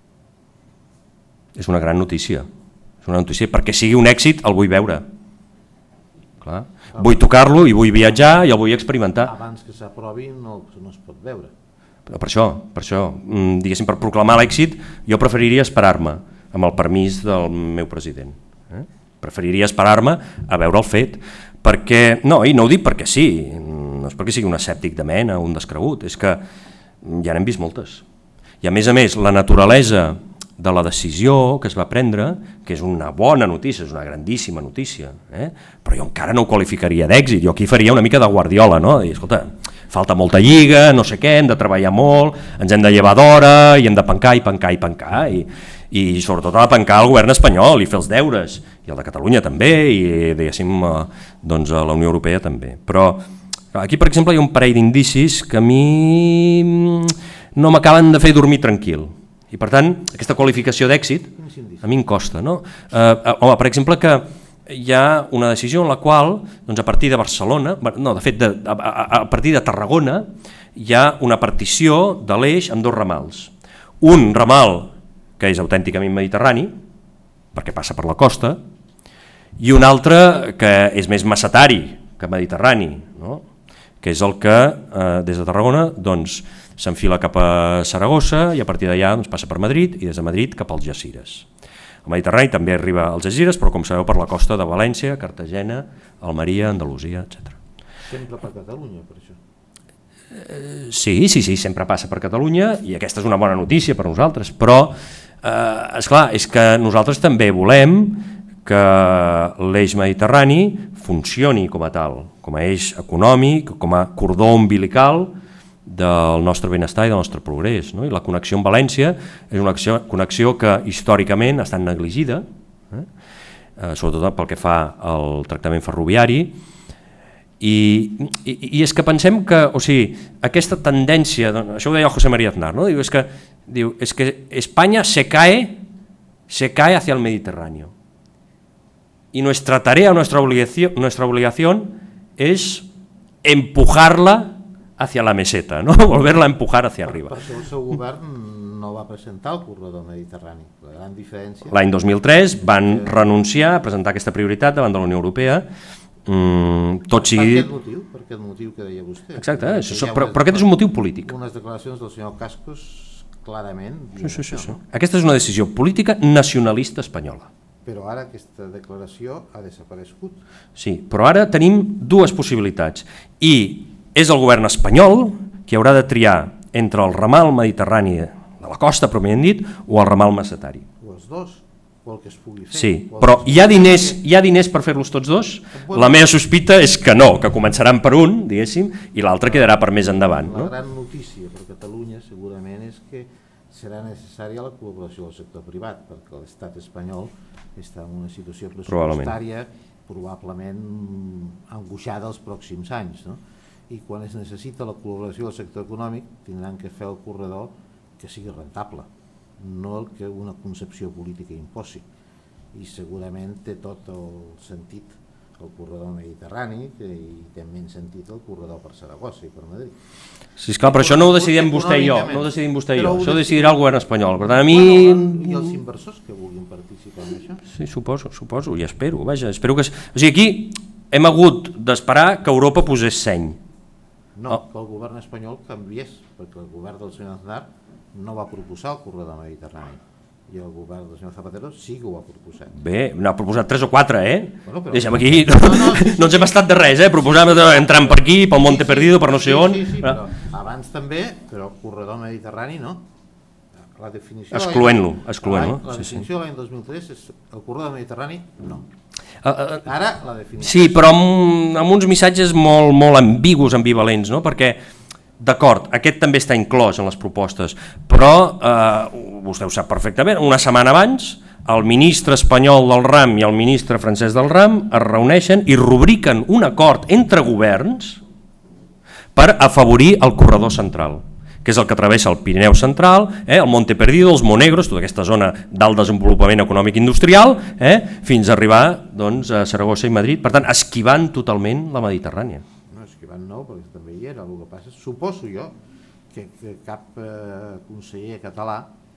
Speaker 2: És una gran notícia. És una notícia, perquè sigui un èxit el vull veure. Clar. Vull tocar-lo i vull viatjar i el vull experimentar.
Speaker 1: Abans que s'aprovi no es pot veure.
Speaker 2: Però per això, diguéssim, per proclamar l'èxit, jo preferiria esperar-me amb el permís del meu president. Preferiria esperar-me a veure el fet, perquè, no, i no ho dic perquè sí, no és perquè sigui un escèptic de mena o un descregut, és que ja n'hem vist moltes. I a més, la naturalesa de la decisió que es va prendre, que és una bona notícia, és una grandíssima notícia, però jo encara no ho qualificaria d'èxit, jo aquí faria una mica de Guardiola, no? Dir, escolta, falta molta lliga, no sé què, hem de treballar molt, ens hem de llevar d'hora i hem de pencar i sobretot ha de pencar el govern espanyol i fer els deures, i el de Catalunya també, i diguéssim, doncs a la Unió Europea també. Però aquí, per exemple, hi ha un parell d'indicis que a mi no m'acaben de fer dormir tranquil. I per tant, aquesta qualificació d'èxit a mi em costa. No? Home, per exemple, que hi ha una decisió en la qual, doncs a partir de Barcelona, no, de fet, a partir de Tarragona, hi ha una partició de l'eix amb dos ramals. Un ramal que és autènticament mediterrani, perquè passa per la costa, i un altre que és més macetari que mediterrani, no? Que és el que des de Tarragona doncs, s'enfila cap a Saragossa i a partir d'allà doncs, passa per Madrid i des de Madrid cap als Algesires. El Mediterrani també arriba als Algesires, però com sabeu per la costa de València, Cartagena, Almeria, Andalusia, etc.
Speaker 1: Sempre per Catalunya, per això?
Speaker 2: Sí, sempre passa per Catalunya i aquesta és una bona notícia per nosaltres, però esclar, és que nosaltres també volem que l'eix mediterrani funcioni com a tal, com a eix econòmic, com a cordó umbilical del nostre benestar i del nostre progrés. No? I la connexió amb València és una connexió que històricament ha estat negligida, sobretot pel que fa al tractament ferroviari, i és que pensem que, o sigui, aquesta tendència, això ho deia José María Aznar, no? És que España se cae hacia el Mediterráneo. Y nuestra tarea, nuestra obligación es empujarla hacia la meseta, ¿no? Volverla a empujar hacia arriba.
Speaker 1: Per això el seu govern no va presentar el corredor mediterrani. La gran diferència...
Speaker 2: L'any 2003 van renunciar a presentar aquesta prioritat davant de la Unió Europea. Tot sigui...
Speaker 1: Per aquest motiu que deia vostè.
Speaker 2: Exacte, però aquest és un motiu polític.
Speaker 1: Unes declaracions del senyor Cascos clarament...
Speaker 2: Sí. Aquesta és una decisió política nacionalista espanyola.
Speaker 1: Però ara aquesta declaració ha desaparegut.
Speaker 2: Sí, però ara tenim dues possibilitats i és el govern espanyol qui haurà de triar entre el ramal mediterrani de la costa, pròpiament dit, o el ramal macetari.
Speaker 1: O els dos, o el que es pugui fer.
Speaker 2: Sí, però hi ha diners per fer-los tots dos? La meva sospita és que no, que començaran per un, diguéssim, i l'altre quedarà per més endavant.
Speaker 1: La gran notícia per Catalunya segurament és que serà necessària la col·laboració del sector privat, perquè l'estat espanyol està en una situació
Speaker 2: pressupostària
Speaker 1: probablement angoixada els pròxims anys, no? I quan es necessita la col·laboració del sector econòmic tindran que fer el corredor que sigui rentable, no el que una concepció política imposi, i segurament té tot el sentit el corredor mediterrani i té menys sentit el corredor per Saragossa i per Madrid.
Speaker 2: Sí, esclar, però això no ho decidim vostè i jo, això ho decidirà el govern espanyol. Per tant, a mi...
Speaker 1: I els inversors que vulguin participar en això?
Speaker 2: Sí, suposo, i espero, espero que... O sigui, aquí hem hagut d'esperar que Europa posés seny.
Speaker 1: No, que el govern espanyol canviés, perquè el govern del senyor Aznar no va proposar el corredor mediterrani, i el govern del senyor Zapatero sí que ho ha proposat.
Speaker 2: Bé, n'ha proposat 3 o 4,
Speaker 1: Bueno, però...
Speaker 2: Deixa'm aquí, no ens hem estat de res, Proposàvem entrar per aquí, pel Monte Perdido, per no sé on...
Speaker 1: Sí, però abans també, però el corredor mediterrani no. La definició...
Speaker 2: Excloent-lo.
Speaker 1: La definició de l'any 2003 és el corredor mediterrani no. Ara la definició...
Speaker 2: Sí, però amb uns missatges molt ambigus, ambivalents, no? Perquè, d'acord, aquest també està inclòs en les propostes, però vostè ho sap perfectament, una setmana abans el ministre espanyol del RAM i el ministre francès del RAM es reuneixen i rubriquen un acord entre governs per afavorir el corredor central, que és el que travessa el Pirineu central, el Monte Perdido, els Monegros, tota aquesta zona d'alt desenvolupament econòmic industrial, fins a arribar doncs, a Saragossa i Madrid, per tant, esquivant totalment la Mediterrània.
Speaker 1: No, esquivant no, perquè també hi era, el que passa, suposo jo, que cap conseller català,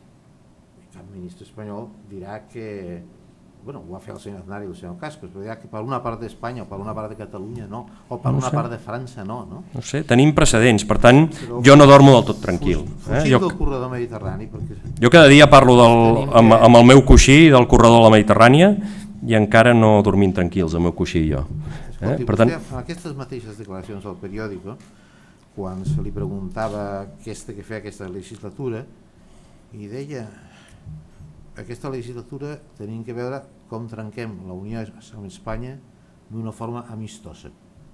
Speaker 1: cap ministre espanyol dirà que, bueno, ho va fer el senyor Aznar i el senyor Cascos, però dirà que per una part d'Espanya o per una part de Catalunya no, o per una part de França no.
Speaker 2: No sé, tenim precedents, per tant, jo no dormo del tot tranquil.
Speaker 1: Fugint del corredor mediterrani.
Speaker 2: Jo cada dia parlo amb el meu coixí del corredor de la Mediterrània i encara no dormim tranquils, el meu coixí i jo.
Speaker 1: Escolti, vostè, en aquestes mateixes declaracions al periòdico, quan se li preguntava què feia aquesta legislatura, i deia... Aquesta legislatura tenim que veure com trenquem la Unió amb Espanya d'una forma amistosa.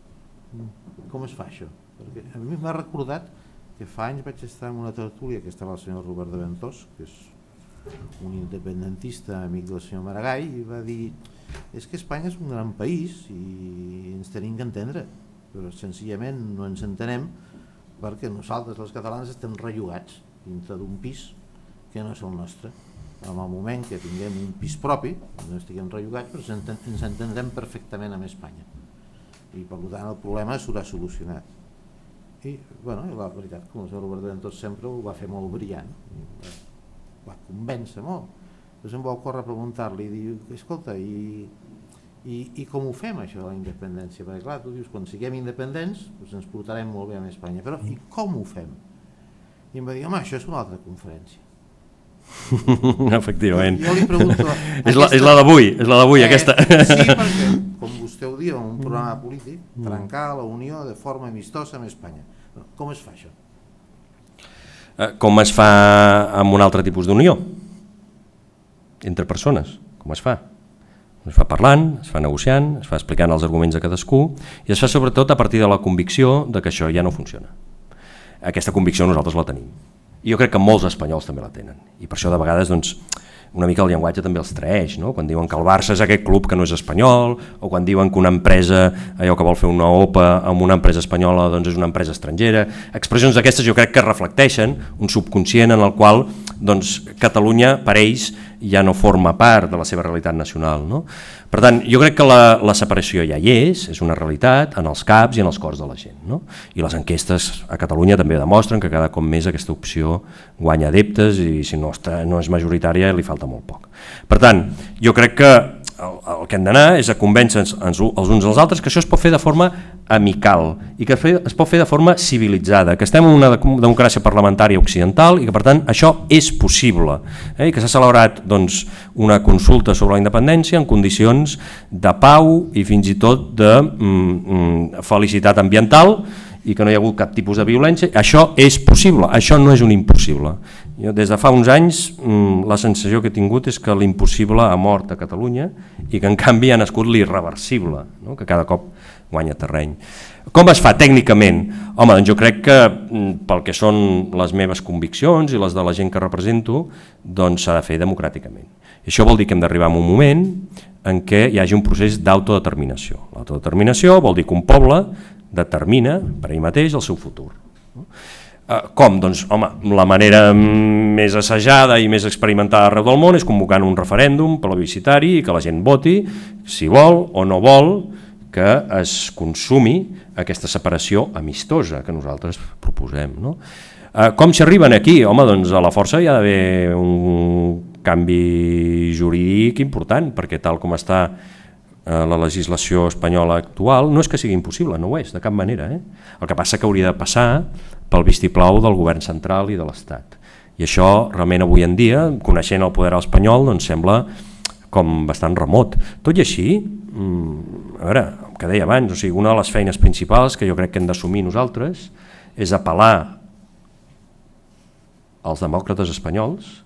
Speaker 1: Com es fa això? Perquè a mi m'ha recordat que fa anys vaig estar en una tertúlia que estava el senyor Robert de Ventós, que és un independentista amic del senyor Maragall, i va dir és que Espanya és un gran país i ens tenim que entendre, però senzillament no ens entenem perquè nosaltres els catalans estem rellogats dintre d'un pis que no és el nostre. En el moment que tinguem un pis propi, no estiguem rellogats, però ens entendrem perfectament amb Espanya. I per tant el problema s'haurà solucionat. I bueno, la veritat, com el senyor Robert de Ventós sempre ho va fer molt brillant, va convèncer molt. Llavors em va ocórrer preguntar-li, diu, escolta, i com ho fem això de la independència? Perquè clar, tu dius, quan siguem independents doncs ens portarem molt bé amb Espanya, però i com ho fem? I em va dir, home, això és una altra conferència.
Speaker 2: Efectivament.
Speaker 1: Jo li pregunto...
Speaker 2: És la d'avui, aquesta.
Speaker 1: Sí, perquè, com vostè ho diu, en un programa polític, trencar la unió de forma amistosa amb Espanya. Com es fa això?
Speaker 2: Com es fa amb un altre tipus d'unió? Entre persones, com es fa? Es fa parlant, es fa negociant, es fa explicant els arguments de cadascú i es fa sobretot a partir de la convicció de que això ja no funciona. Aquesta convicció nosaltres la tenim. I jo crec que molts espanyols també la tenen. I per això de vegades doncs, una mica el llenguatge també els traeix, no? Quan diuen que el Barça és aquest club que no és espanyol, o quan diuen que una empresa, allò que vol fer una OPA amb una empresa espanyola doncs és una empresa estrangera. Expressions d'aquestes jo crec que reflecteixen un subconscient en el qual doncs, Catalunya per ells ja no forma part de la seva realitat nacional. No? Per tant, jo crec que la separació ja hi és una realitat en els caps i en els cors de la gent. No? I les enquestes a Catalunya també demostren que cada cop més aquesta opció guanya adeptes i si no és majoritària li falta molt poc. Per tant, jo crec que el que hem d'anar és a convèncer els uns als altres que això es pot fer de forma amical i que es pot fer de forma civilitzada, que estem en una democràcia parlamentària occidental i que per tant això és possible i que s'ha celebrat doncs, una consulta sobre la independència en condicions de pau i fins i tot de felicitat ambiental i que no hi ha hagut cap tipus de violència. Això és possible, això no és un impossible. Jo, des de fa uns anys la sensació que he tingut és que l'impossible ha mort a Catalunya i que en canvi ha nascut l'irreversible, no? Que cada cop guanya terreny. Com es fa tècnicament? Home, doncs jo crec que pel que són les meves conviccions i les de la gent que represento, doncs s'ha de fer democràticament. I això vol dir que hem d'arribar a un moment en què hi hagi un procés d'autodeterminació. L'autodeterminació vol dir que un poble determina per ell mateix el seu futur. Com? Doncs, home, la manera més assajada i més experimentada arreu del món és convocant un referèndum plebiscitari i que la gent voti si vol o no vol que es consumi aquesta separació amistosa que nosaltres proposem. No? Com s'hi arriben aquí? Home, doncs a la força hi ha d'haver un canvi jurídic important, perquè tal com està la legislació espanyola actual, no és que sigui impossible, no ho és, de cap manera. El que passa que hauria de passar pel vistiplau del govern central i de l'Estat. I això realment avui en dia, coneixent el poder espanyol, doncs sembla com bastant remot. Tot i així, a veure, el que deia abans, o sigui, una de les feines principals que jo crec que hem d'assumir nosaltres és apel·lar als demòcrates espanyols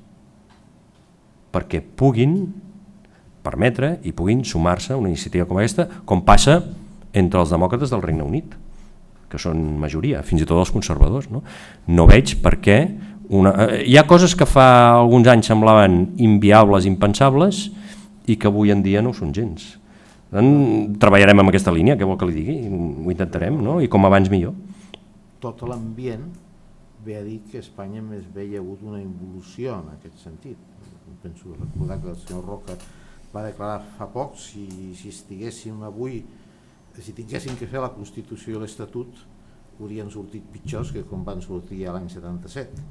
Speaker 2: perquè puguin permetre i puguin sumar-se a una iniciativa com aquesta, com passa entre els demòcrates del Regne Unit, que són majoria, fins i tot els conservadors. No veig per què... Hi ha coses que fa alguns anys semblaven inviables, impensables, i que avui en dia no ho són gens. Treballarem en aquesta línia, què vol que li digui? Ho intentarem, no? I com abans millor.
Speaker 1: Tot l'ambient ve a dir que a Espanya més bé hi ha hagut una involució en aquest sentit. Penso recordar que el senyor Roca va declarar fa poc si estiguéssim avui, si tinguéssim que fer la Constitució i l'Estatut, haurien sortit pitjors que com van sortir l'any 77.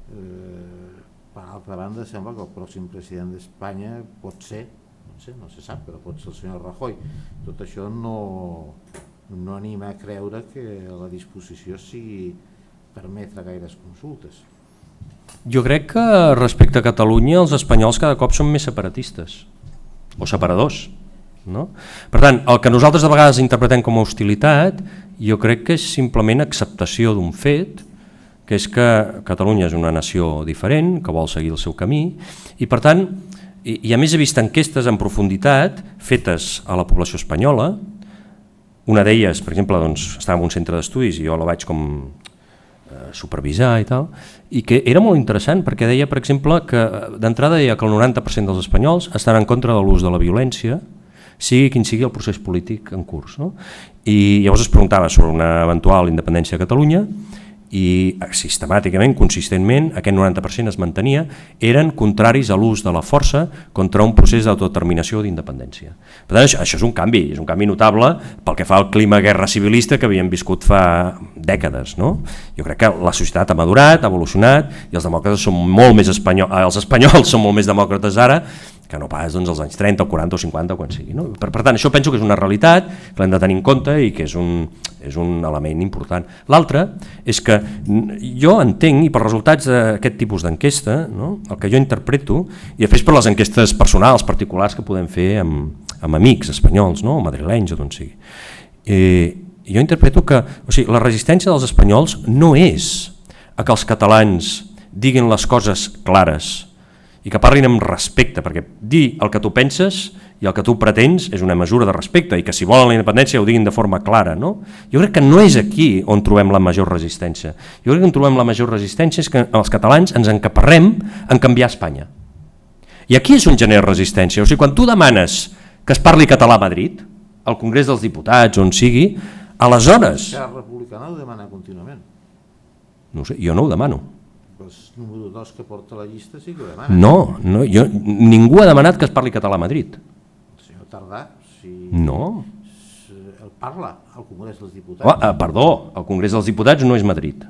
Speaker 1: Per altra banda, sembla que el pròxim president d'Espanya pot ser, no se sap, però pot ser el senyor Rajoy. Tot això no anima a creure que la disposició sigui permetre gaires consultes.
Speaker 2: Jo crec que respecte a Catalunya els espanyols cada cop són més separatistes o separadors, no? Per tant, el que nosaltres de vegades interpretem com a hostilitat jo crec que és simplement acceptació d'un fet, que és que Catalunya és una nació diferent, que vol seguir el seu camí, i per tant, i a més he vist enquestes en profunditat fetes a la població espanyola. Una d'elles, per exemple, doncs, estava en un centre d'estudis i jo la vaig com supervisar i tal, i que era molt interessant perquè deia, per exemple, que d'entrada deia que el 90% dels espanyols estan en contra de l'ús de la violència, sigui quin sigui el procés polític en curs. No? I llavors es preguntava sobre una eventual independència de Catalunya i sistemàticament, consistentment, aquest 90% es mantenia, eren contraris a l'ús de la força contra un procés d'autodeterminació o d'independència. Per tant, això és un canvi notable pel que fa al clima guerra civilista que havíem viscut fa dècades. No? Jo crec que la societat ha madurat, ha evolucionat, i els demòcrates són molt més els espanyols són molt més demòcrates ara que no pas doncs, als anys 30 o 40 o 50 o quan sigui. No? Per tant, això penso que és una realitat que l'hem de tenir en compte i que és un element important. L'altre és que jo entenc, i per resultats d'aquest tipus d'enquesta, no? El que jo interpreto, i després per les enquestes personals, particulars que podem fer amb amics espanyols, no? O madrilenys o d'on sigui, jo interpreto que la resistència dels espanyols no és a que els catalans diguin les coses clares i que parlin amb respecte, perquè dir el que tu penses i el que tu pretens és una mesura de respecte, i que si volen la independència ho diguin de forma clara. No? Jo crec que no és aquí on trobem la major resistència. Jo crec que on trobem la major resistència és que els catalans ens encaparrem en canviar Espanya. I aquí és on genera resistència. O sigui, quan tu demanes que es parli català a Madrid, al Congrés dels Diputats, on sigui, aleshores...
Speaker 1: Esquerra Republicana ho demana contínuament.
Speaker 2: No ho sé, jo no ho demano.
Speaker 1: Els número 2 que porta la llista sí que ho demana.
Speaker 2: No, ningú ha demanat que es parli català a Madrid.
Speaker 1: El senyor Tardà, si...
Speaker 2: No.
Speaker 1: El parla al Congrés dels Diputats.
Speaker 2: Perdó, el Congrés dels Diputats no és Madrid.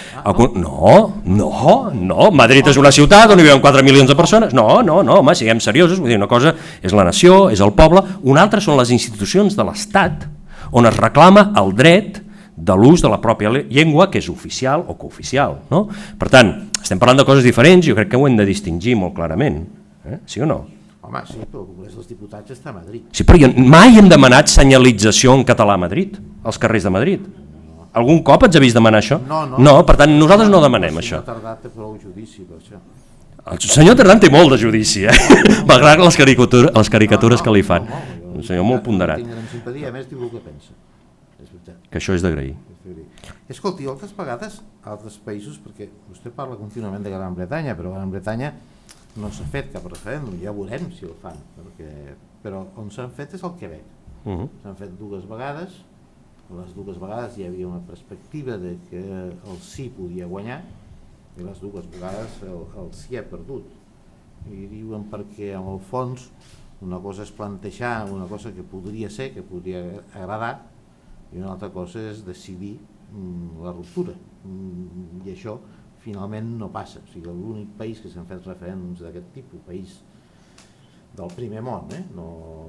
Speaker 2: No, Madrid és una ciutat on hi viuen 4 milions de persones. No, home, siguem seriosos. Vull dir, una cosa és la nació, és el poble, una altra són les institucions de l'Estat, on es reclama el dret de l'ús de la pròpia llengua, que és oficial o cooficial. No? Per tant, estem parlant de coses diferents, jo crec que ho hem de distingir molt clarament. Sí o no?
Speaker 1: Home, sí, però el Congrés dels Diputats està a Madrid.
Speaker 2: Sí, però mai hem demanat senyalització en català a Madrid, als carrers de Madrid. Algun cop ets vist demanar això? No, per tant, nosaltres no demanem això.
Speaker 1: El senyor Tardà té prou judici per això.
Speaker 2: El senyor Tardà té molt de judici, malgrat les caricatures que li fan. Un senyor molt ponderat.
Speaker 1: Tinc simpatia, a més diu el que pensa.
Speaker 2: que això és d'agrair.
Speaker 1: Escolti, altres vegades, altres països, perquè vostè parla contínuament de Gran Bretanya, però a Gran Bretanya no s'ha fet cap referèndum, ja veurem si el fan, però on s'han fet és al Quebec. S'han fet 2 vegades, les 2 vegades hi havia una perspectiva de que el sí podia guanyar i les 2 vegades el sí ha perdut. I diuen perquè en el fons una cosa és plantejar una cosa que podria ser, que podria agradar, i una altra cosa és decidir la ruptura, i això finalment no passa. O sigui, l'únic país que s'han fet referèndums d'aquest tipus, país del primer món, no,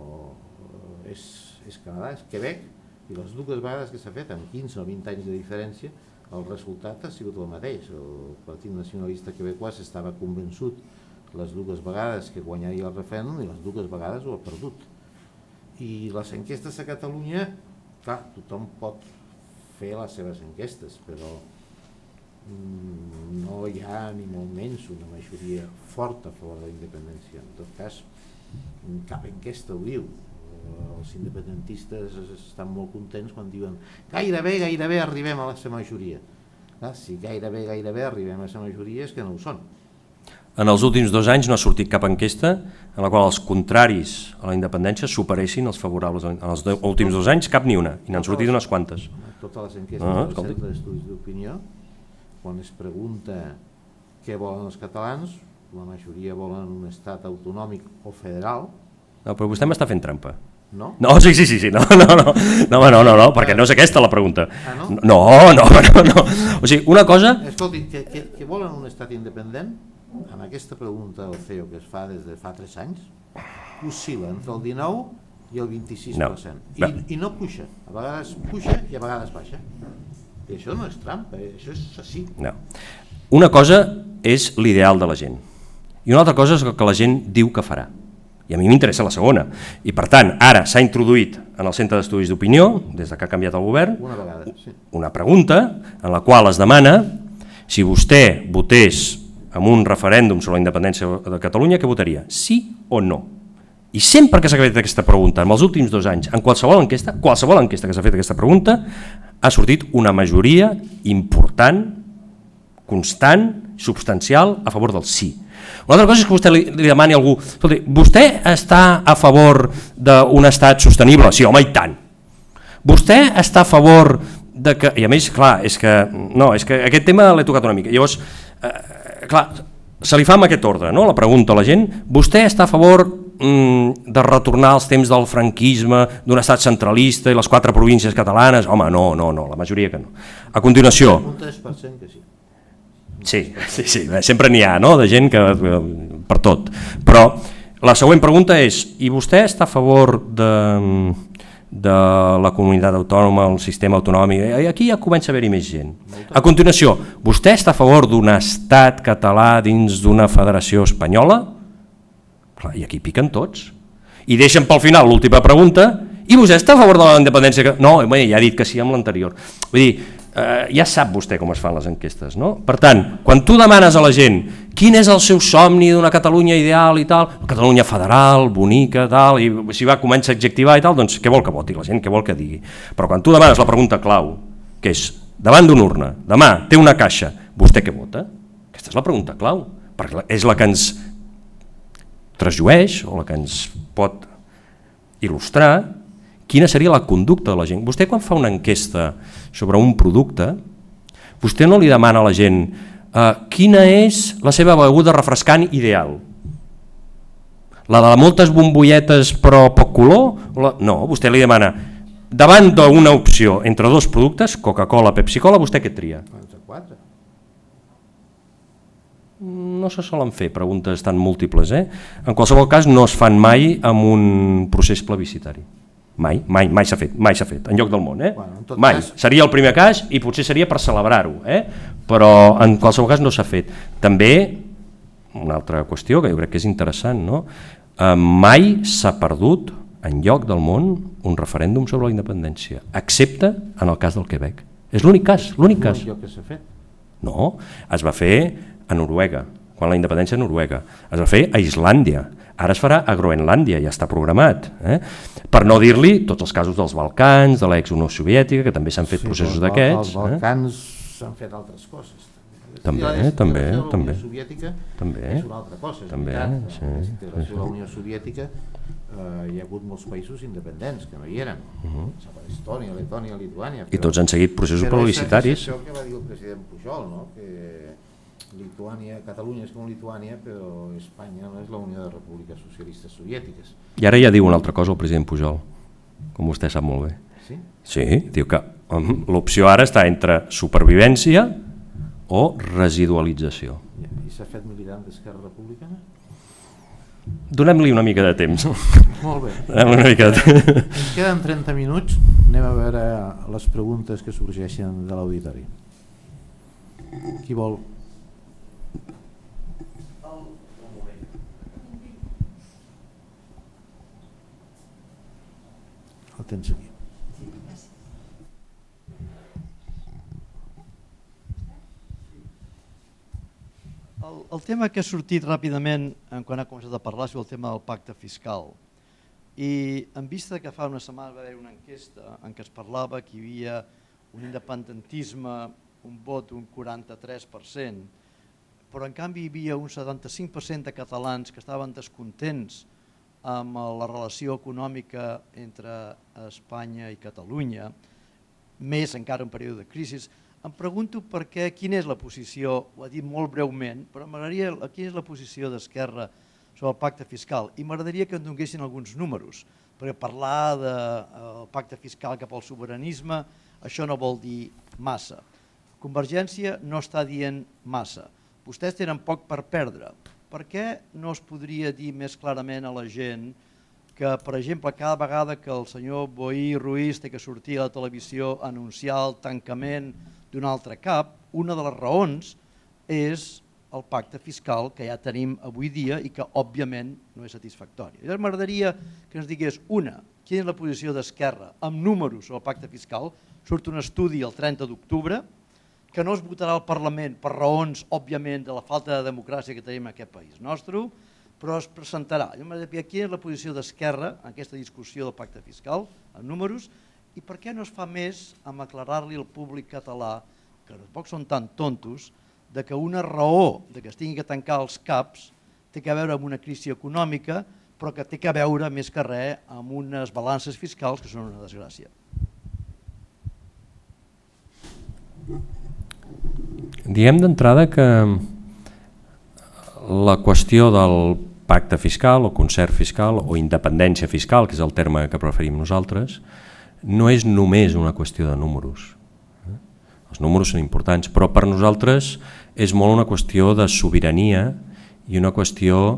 Speaker 1: és Canadà, és Quebec, i les 2 vegades que s'ha fet, amb 15 o 20 anys de diferència, el resultat ha sigut el mateix. El Partit Nacionalista Quebecois estava convençut les 2 vegades que guanyaria el referèndum i les 2 vegades ho ha perdut. I les enquestes a Catalunya, clar, tothom pot fer les seves enquestes, però no hi ha ni molt menys una majoria forta a favor de la independència. En tot cas, cap enquesta ho diu. Els independentistes estan molt contents quan diuen gairebé arribem a la seva majoria. Clar, si gairebé arribem a la seva majoria és que no ho són.
Speaker 2: En els últims 2 anys no ha sortit cap enquesta en la qual els contraris a la independència superessin els favorables. En els últims 2 anys cap ni una, i n'han sortit unes quantes.
Speaker 1: Totes les enquestes del Centre d'Estudis d'Opinió, quan es pregunta què volen els catalans, la majoria volen un estat autonòmic o federal.
Speaker 2: No, però vostè m'està fent trampa.
Speaker 1: No?
Speaker 2: No, sí, no, perquè no és aquesta la pregunta.
Speaker 1: Ah, no?
Speaker 2: No. O sigui, una cosa...
Speaker 1: Escolti, que volen un estat independent, amb aquesta pregunta del CEO que es fa des de fa 3 anys, oscil·la entre el 19 i el 26%. I no puja. A vegades puja i a vegades baixa. I això no és trampa, això és així.
Speaker 2: No. Una cosa és l'ideal de la gent i una altra cosa és el que la gent diu que farà. I a mi m'interessa la segona. I per tant, ara s'ha introduït en el Centre d'Estudis d'Opinió, des que ha canviat el govern, una pregunta en la qual es demana si vostè votés en un referèndum sobre la independència de Catalunya, què votaria? Sí o no? I sempre que s'ha fet aquesta pregunta, en els últims 2 anys, en qualsevol enquesta que s'ha fet aquesta pregunta, ha sortit una majoria important, constant, substancial, a favor del sí. Una altra cosa és que vostè li demani a algú, escolti, vostè està a favor d'un estat sostenible? Sí, home, i tant. Vostè està a favor de que... I a més, clar, és que aquest tema l'he tocat una mica. Llavors, clar, se li fa amb aquest ordre, no? La pregunta a la gent, vostè està a favor de retornar als temps del franquisme, d'un estat centralista i les 4 províncies catalanes? Home, no, la majoria que no. A continuació...
Speaker 1: Un 3% que sí.
Speaker 2: Sí, sempre n'hi ha, no?, de gent que per tot. Però la següent pregunta és, i vostè està a favor de la comunitat autònoma, el sistema autonòmic? Aquí ja comença a haver-hi més gent. A continuació, vostè està a favor d'un estat català dins d'una federació espanyola? Clar, i aquí piquen tots. I deixen pel final l'última pregunta, i vostè està a favor de la independència? No, ja ha dit que sí amb l'anterior. Vull dir, ja sap vostè com es fan les enquestes, no? Per tant, quan tu demanes a la gent quin és el seu somni d'una Catalunya ideal i tal, Catalunya federal, bonica, tal, i si comença a adjectivar i tal, doncs què vol que voti la gent, què vol que digui? Però quan tu demanes la pregunta clau, que és davant d'una urna, demà té una caixa, vostè què vota? Aquesta és la pregunta clau, perquè és la que ens trasllueix o la que ens pot il·lustrar quina seria la conducta de la gent. Vostè quan fa una enquesta sobre un producte, vostè no li demana a la gent quina és la seva beguda refrescant ideal. La de moltes bombolletes però poc color? No, vostè li demana, davant d'una opció entre 2 productes, Coca-Cola, Pepsi-Cola, vostè què tria? No se solen fer preguntes tan múltiples, En qualsevol cas no es fan mai amb un procés plebiscitari. Mai s'ha fet, en lloc del món, mai. Seria el primer cas i potser seria per celebrar-ho, però en qualsevol cas no s'ha fet. També, una altra qüestió que jo crec que és interessant, no? Mai s'ha perdut en lloc del món un referèndum sobre la independència, excepte en el cas del Quebec. És l'únic cas, l'únic cas. No, es va fer a Noruega, quan la independència de Noruega. Es va fer a Islàndia, ara es farà a Groenlàndia, ja està programat. Per no dir-li tots els casos dels Balcans, de l'ex-Unió Soviètica, que també s'han fet processos d'aquests.
Speaker 1: Els Balcans s'han fet altres coses.
Speaker 2: També.
Speaker 1: La Unió Soviètica és una altra cosa.
Speaker 2: També, sí.
Speaker 1: La integració de la Unió Soviètica hi ha hagut molts països independents que no hi eren. Estònia, Letònia, Lituània.
Speaker 2: I tots han seguit processos plebiscitaris.
Speaker 1: Però és això que va dir el president Pujol, no? Que Catalunya és com Lituània, però Espanya no és la Unió de Repúbliques Socialistes Soviètiques.
Speaker 2: I ara ja diu una altra cosa el president Pujol, com vostè sap molt bé.
Speaker 1: Sí?
Speaker 2: Sí, diu que l'opció ara està entre supervivència o residualització.
Speaker 1: I s'ha fet militant d'Esquerra Republicana?
Speaker 2: Donem-li una mica de temps.
Speaker 1: Molt bé.
Speaker 2: Una mica de temps.
Speaker 1: Ens queden 30 minuts, anem a veure les preguntes que sorgeixen de l'auditori. Qui vol? El tens aquí.
Speaker 3: El tema que ha sortit ràpidament quan ha començat a parlar és el tema del pacte fiscal. I en vista que fa una setmana va haver una enquesta en què es parlava que hi havia un independentisme, un vot d'un 43%, però en canvi hi havia un 75% de catalans que estaven descontents amb la relació econòmica entre Espanya i Catalunya, més encara en període de crisi. Em pregunto per què, quina és la posició, ho ha dit molt breument, però m'agradaria quina és la posició d'Esquerra sobre el pacte fiscal i m'agradaria que em donessin alguns números, perquè parlar del pacte fiscal cap al sobiranisme, això no vol dir massa. Convergència no està dient massa. Vostès tenen poc per perdre. Per què no es podria dir més clarament a la gent que, per exemple, cada vegada que el senyor Boí Ruiz té que sortir a la televisió a anunciar el tancament d'un altre cap, una de les raons és el pacte fiscal que ja tenim avui dia i que, òbviament, no és satisfactori. Llavors m'agradaria que ens digués, una, quina és la posició d'Esquerra amb números sobre el pacte fiscal. Surt un estudi el 30 d'octubre que no es votarà al Parlament per raons, òbviament, de la falta de democràcia que tenim en aquest país nostre, però es presentarà. M'agradaria quina és la posició d'Esquerra en aquesta discussió del pacte fiscal, amb números, i per què no es fa més amb aclarar-li al públic català, que tampoc són tan tontos, de que una raó de que es tingui que tancar els CAPs té a veure amb una crisi econòmica, però que té a veure més que res amb unes balances fiscals que són una desgràcia.
Speaker 2: Diem d'entrada que la qüestió del pacte fiscal o concert fiscal o independència fiscal, que és el terme que preferim nosaltres, no és només una qüestió de números. Els números són importants, però per nosaltres és molt una qüestió de sobirania i una qüestió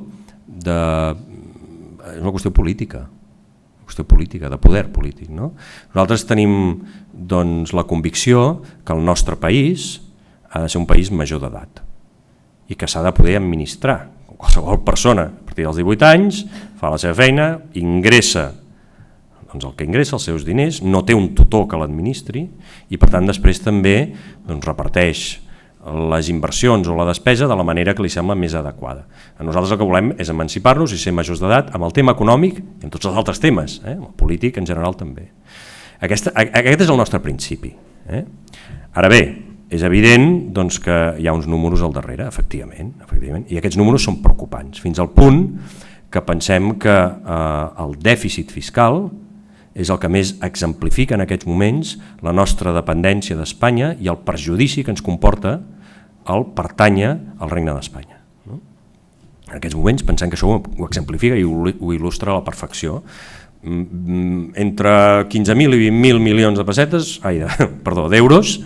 Speaker 2: política, de poder polític. Nosaltres tenim la convicció que el nostre país ha de ser un país major d'edat i que s'ha de poder administrar. Qualsevol persona, a partir dels 18 anys, fa la seva feina, ingressa el que ingressa, els seus diners, no té un tutor que l'administri i per tant després també reparteix les inversions o la despesa de la manera que li sembla més adequada. Nosaltres el que volem és emancipar-nos i ser majors d'edat amb el tema econòmic i amb tots els altres temes, el polític en general també. Aquest és el nostre principi. Ara bé, és evident que hi ha uns números al darrere, efectivament, i aquests números són preocupants, fins al punt que pensem que el dèficit fiscal és el que més exemplifica en aquests moments la nostra dependència d'Espanya i el perjudici que ens comporta el pertànyer al Regne d'Espanya. En aquests moments pensem que això ho exemplifica i ho il·lustra a la perfecció. Entre 15.000 i 20.000 milions de pessetes, d'euros,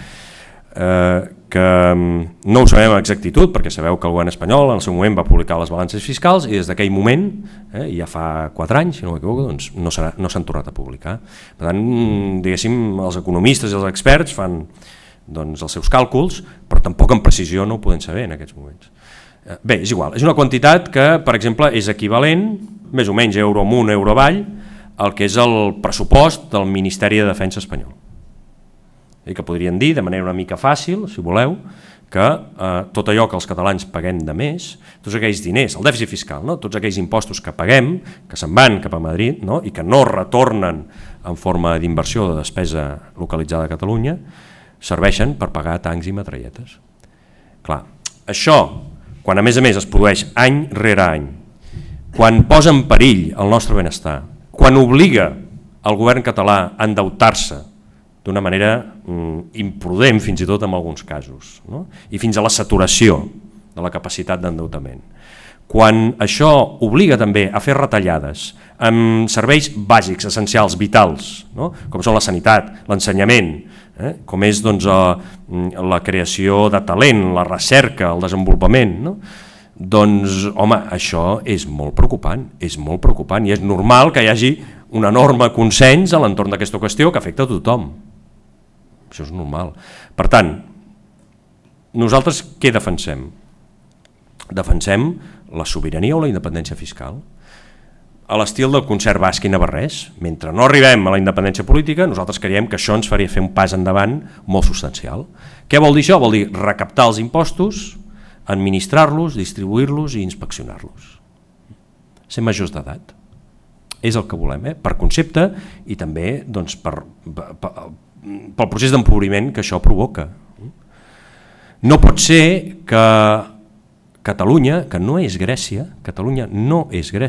Speaker 2: que no ho sabem amb exactitud perquè sabeu que el govern espanyol en el seu moment va publicar les balances fiscals i des d'aquell moment, ja fa 4 anys si no m'equivoco, no s'han tornat a publicar. Per tant, diguéssim, els economistes i els experts fan els seus càlculs, però tampoc amb precisió no ho podem saber en aquests moments. Bé, és igual, és una quantitat que, per exemple, és equivalent, més o menys euro amunt, euro avall, al que és el pressupost del Ministeri de Defensa espanyol. I que podrien dir, de manera una mica fàcil, si voleu, que tot allò que els catalans paguem de més, tots aquells diners, el dèficit fiscal, no? Tots aquells impostos que paguem, que se'n van cap a Madrid, no? I que no retornen en forma d'inversió o de despesa localitzada a Catalunya, serveixen per pagar tancs i metralletes. Clar, això, quan a més es produeix any rere any, quan posa en perill el nostre benestar, quan obliga el govern català a endeutar-se d'una manera imprudent fins i tot en alguns casos, no? I fins a la saturació de la capacitat d'endeutament. Quan això obliga també a fer retallades en serveis bàsics, essencials, vitals, no? Com són la sanitat, l'ensenyament, com és doncs, la creació de talent, la recerca, el desenvolupament, no? Doncs, home, això és molt preocupant i és normal que hi hagi un enorme consens a l'entorn d'aquesta qüestió que afecta a tothom. Això és normal. Per tant, nosaltres què defensem? Defensem la sobirania o la independència fiscal. A l'estil del concert basc i navarrès, mentre no arribem a la independència política, nosaltres creiem que això ens faria fer un pas endavant molt substancial. Què vol dir això? Vol dir recaptar els impostos, administrar-los, distribuir-los i inspeccionar-los. Ser majors d'edat. És el que volem, per concepte i també doncs, pel procés d'empobriment que això provoca. No pot ser que Catalunya, que no és Grècia, Catalunya no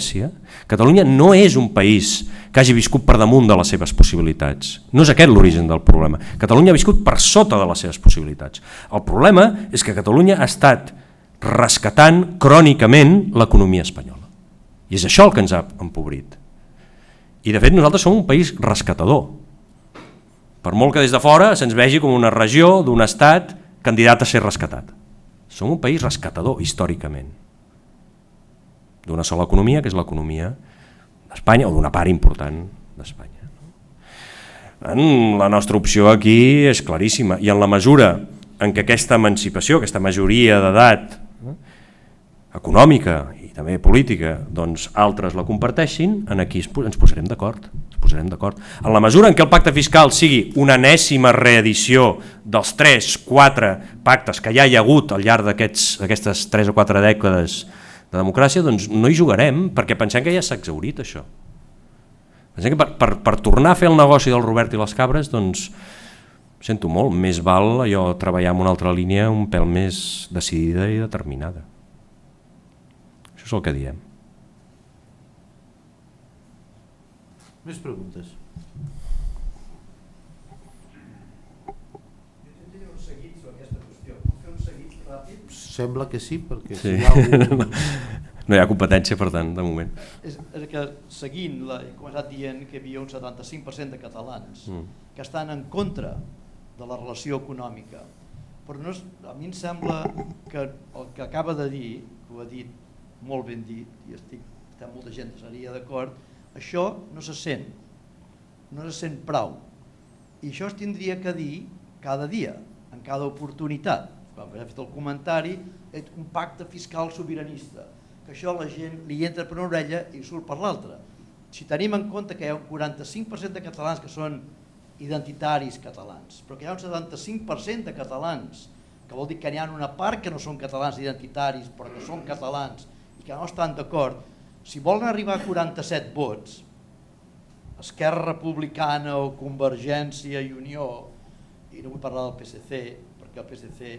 Speaker 2: és un país que hagi viscut per damunt de les seves possibilitats. No és aquest l'origen del problema. Catalunya ha viscut per sota de les seves possibilitats. El problema és que Catalunya ha estat rescatant crònicament l'economia espanyola. I és això el que ens ha empobrit. I de fet nosaltres som un país rescatador. Per molt que des de fora se'ns vegi com una regió d'un estat candidat a ser rescatat. Som un país rescatador històricament. D'una sola economia, que és l'economia d'Espanya, o d'una part important d'Espanya. La nostra opció aquí és claríssima, i en la mesura en què aquesta emancipació, aquesta majoria d'edat econòmica i també política, doncs altres la comparteixin, aquí ens posarem d'acord. En la mesura en què el pacte fiscal sigui una enèsima reedició dels 3-4 pactes que ja hi ha hagut al llarg d'aquestes 3 o 4 dècades de democràcia, doncs no hi jugarem, perquè pensem que ja s'ha exhaurit això. Pensem que per tornar a fer el negoci del Robert i les cabres, doncs sento molt, més val allò treballar en una altra línia un pèl més decidida i determinada. Això és el que diem.
Speaker 1: Més preguntes?
Speaker 3: Jo tindria un seguit sobre aquesta qüestió. Puc fer un seguit ràpid?
Speaker 1: Sembla que sí, perquè
Speaker 2: sí.
Speaker 1: Si hi ha algun...
Speaker 2: No hi ha competència, per tant, de moment.
Speaker 3: És que seguint, he començat dient que hi havia un 75% de catalans que estan en contra de la relació econòmica. Però no, a mi em sembla que el que acaba de dir, que ho ha dit molt ben dit, i molta gent seria d'acord, això no se sent prou. I això es tindria que dir cada dia, en cada oportunitat. Quan he fet el comentari, és un pacte fiscal sobiranista, que això a la gent li entra per una orella i surt per l'altra. Si tenim en compte que hi ha un 45% de catalans que són identitaris catalans, però que hi ha un 75% de catalans, que vol dir que n'hi ha una part que no són catalans identitaris, però que són catalans i que no estan d'acord, si volen arribar a 47 vots, Esquerra Republicana o Convergència i Unió, i no vull parlar del PSC, perquè el PSC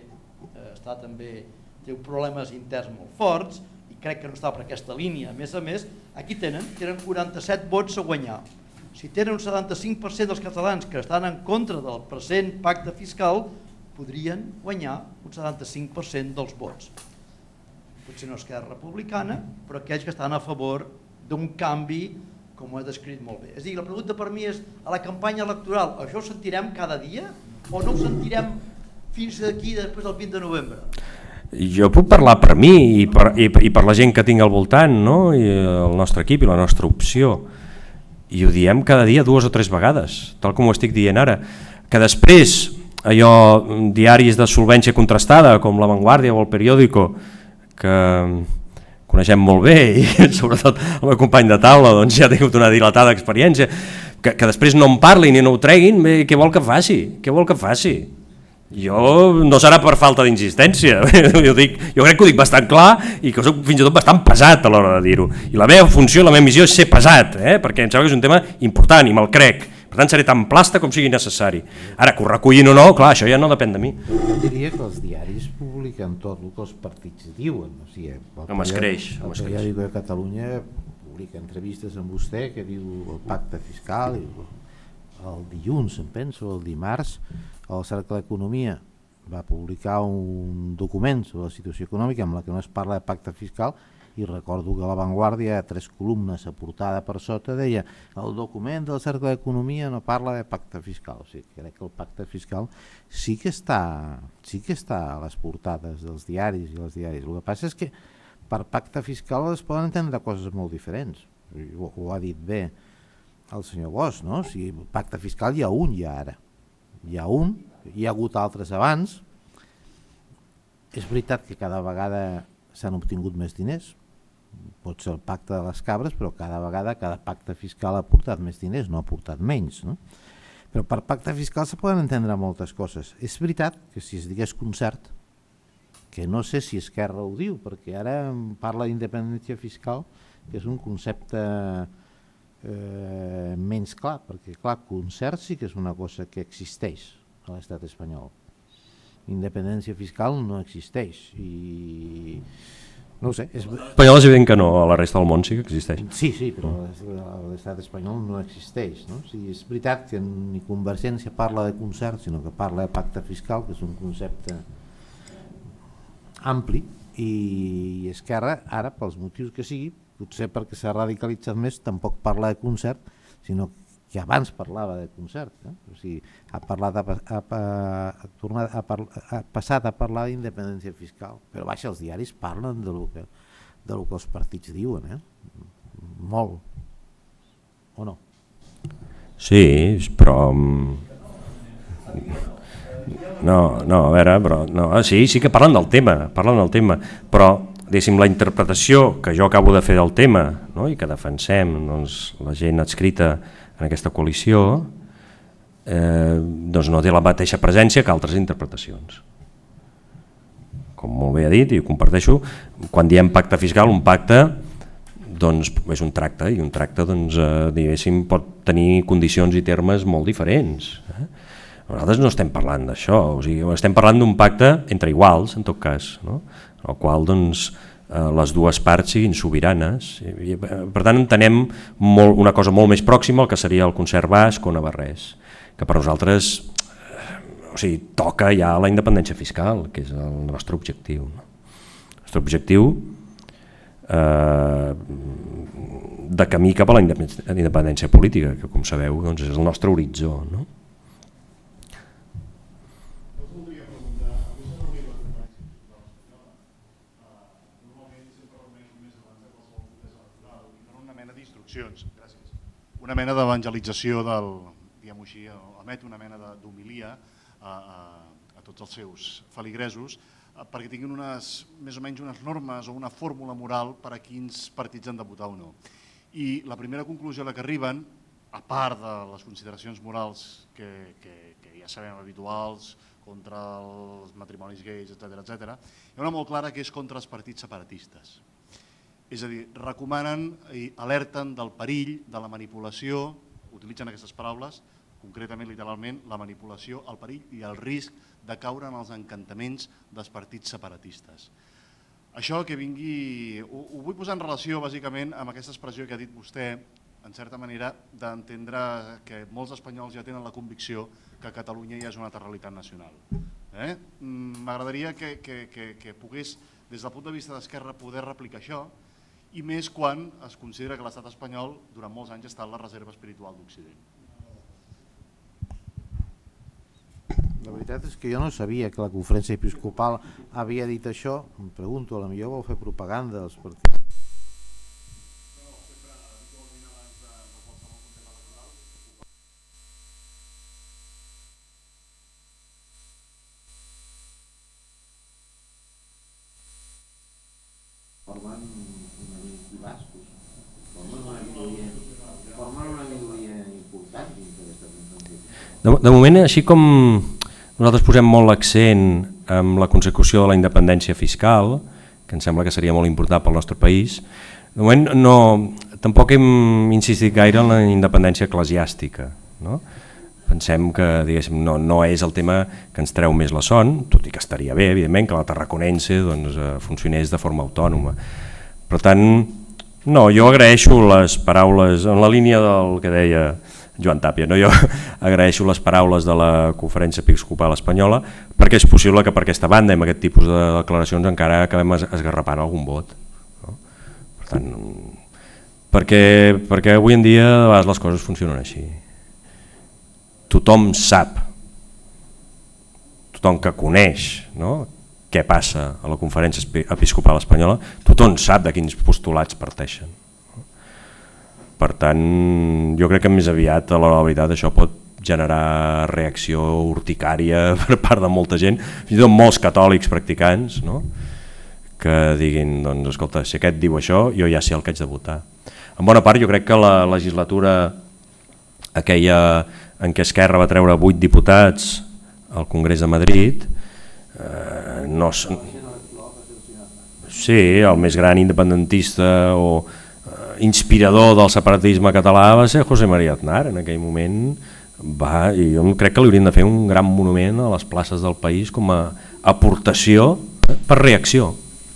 Speaker 3: té problemes interns molt forts, i crec que no està per aquesta línia. A més, aquí tenen 47 vots a guanyar. Si tenen un 75% dels catalans que estan en contra del present pacte fiscal, podrien guanyar un 75% dels vots. Potser no Esquerra Republicana, però aquells que estan a favor d'un canvi, com ho he descrit molt bé. És a dir, la pregunta per mi és, a la campanya electoral, això ho sentirem cada dia o no ho sentirem fins d'aquí després del 20 de novembre?
Speaker 2: Jo puc parlar per mi i per la gent que tinc al voltant, no? I el nostre equip i la nostra opció. I ho diem cada dia 2 o 3 vegades, tal com ho estic dient ara. Que després, diaris de solvència contrastada, com La Vanguardia o El Periódico, que coneixem molt bé, i sobretot el meu company de taula doncs ja ha tingut una dilatada experiència, que després no en parlin i no ho treguin, què vol que faci? Jo no serà per falta d'insistència, jo crec que ho dic bastant clar i que soc fins i tot bastant pesat a l'hora de dir-ho. I la meva funció, la meva missió és ser pesat, perquè em sembla que és un tema important i me'l crec. Per tant, seré tan plasta com sigui necessari. Ara, que ho recullin o no, clar, això ja no depèn de mi.
Speaker 1: Jo diria que els diaris publiquen tot el que els partits diuen. O sigui,
Speaker 2: no m'escreix.
Speaker 1: El periòdic de Catalunya publica entrevistes amb vostè que diu el pacte fiscal, el dilluns, em penso, el dimarts, el Cercle d'Economia va publicar un document sobre la situació econòmica amb la que no es parla de pacte fiscal, i recordo que a La Vanguardia, 3 columnes a portada per sota, deia el document del Cercle d'Economia no parla de pacte fiscal. O sigui, crec que el pacte fiscal sí que està a les portades dels diaris i els diaris. El que passa és que per pacte fiscal es poden entendre coses molt diferents. Ho ha dit bé el senyor Bosch, no? O sigui, pacte fiscal hi ha un ja ara. Hi ha un, hi ha hagut altres abans. És veritat que cada vegada s'han obtingut més diners, pot ser el pacte de les cabres, però cada vegada cada pacte fiscal ha portat més diners, no ha portat menys, no? Però per pacte fiscal se poden entendre moltes coses. És veritat que si es digués concert, que no sé si Esquerra ho diu, perquè ara parla d'independència fiscal, que és un concepte menys clar, perquè clar, concert sí que és una cosa que existeix a l'estat espanyol. Independència fiscal no existeix i no ho sé.
Speaker 2: Espanyol és evident que no, a la resta del món sí que existeix.
Speaker 1: Sí, però a l'estat espanyol no existeix, no? O sigui, és veritat que ni Convergència parla de concert, sinó que parla de pacte fiscal, que és un concepte ampli, i Esquerra ara, pels motius que sigui, potser perquè s'ha radicalitzat més, tampoc parla de concert, sinó que abans parlava de concert, o sigui, ha passat a parlar d'independència fiscal, però vaja, els diaris parlen de lo que els partits diuen, molt, o no?
Speaker 2: Sí, però no, a veure, però no, sí que parlen del tema, però diguéssim, la interpretació que jo acabo de fer del tema, no? I que defensem, doncs, la gent adscrita en aquesta coalició, doncs no té la mateixa presència que altres interpretacions. Com molt bé ha dit, i ho comparteixo, quan diem pacte fiscal, un pacte doncs, és un tracte, i un tracte doncs, diguéssim, pot tenir condicions i termes molt diferents. Nosaltres no estem parlant d'això, o sigui, estem parlant d'un pacte entre iguals, en tot cas, no? El qual doncs, les dues parts siguin sobiranes. Per tant, entenem una cosa molt més pròxima al que seria el concert basc o navarrès, que per nosaltres toca ja la independència fiscal, que és el nostre objectiu. El nostre objectiu de camí cap a la independència política, que com sabeu doncs, és el nostre horitzó, no?
Speaker 4: Una mena d'evangelització diguem-ho així, emet una mena d'homilia a tots els seus feligresos perquè tinguin més o menys unes normes o una fórmula moral per a quins partits han de votar o no. I la primera conclusió a la que arriben, a part de les consideracions morals que ja sabem habituals, contra els matrimonis gais, etc., hi ha una molt clara que és contra els partits separatistes. És a dir, recomanen i alerten del perill, de la manipulació, utilitzen aquestes paraules, concretament, literalment, la manipulació, el perill i el risc de caure en els encantaments dels partits separatistes. Això que vingui, ho vull posar en relació bàsicament amb aquesta expressió que ha dit vostè, en certa manera, d'entendre que molts espanyols ja tenen la convicció que Catalunya ja és una altra realitat nacional. M'agradaria que pogués, des del punt de vista d'Esquerra, poder replicar això, i més quan es considera que l'estat espanyol durant molts anys ha estat la reserva espiritual d'Occident.
Speaker 1: La veritat és que jo no sabia que la conferència episcopal havia dit això. Em pregunto, a la millor vol fer propaganda dels partits.
Speaker 2: De moment, així com, no Nosaltres posem molt l'accent en la consecució de la independència fiscal, que em sembla que seria molt important pel nostre país. De moment tampoc hem insistit gaire en la independència eclesiàstica, no? Pensem que no és el tema que ens treu més la son, tot i que estaria bé, evidentment, que la Tarraconense funcionés de forma autònoma. Per tant, no, jo agraeixo les paraules, en la línia del que deia Joan Tàpia, no? Jo agraeixo les paraules de la Conferència Episcopal Espanyola, perquè és possible que per aquesta banda, amb aquest tipus de declaracions, encara acabem esgarrapant algun vot. No? Per tant, perquè avui en dia a vegades les coses funcionen així. Tothom sap, tothom que coneix, no? Què passa a la Conferència Episcopal Espanyola, tothom sap de quins postulats parteixen. Per tant, jo crec que més aviat, a l'hora de la veritat, això pot generar reacció urticària per part de molta gent, fins i tot molts catòlics practicants, no? Que diguin, doncs, escolta, si aquest diu això, jo ja sé el que haig de votar. En bona part, jo crec que la legislatura aquella en què Esquerra va treure 8 diputats al Congrés de Madrid, sí, el més gran independentista o inspirador del separatisme català va ser José María Aznar. En aquell moment i jo crec que li haurien de fer un gran monument a les places del país com a aportació per reacció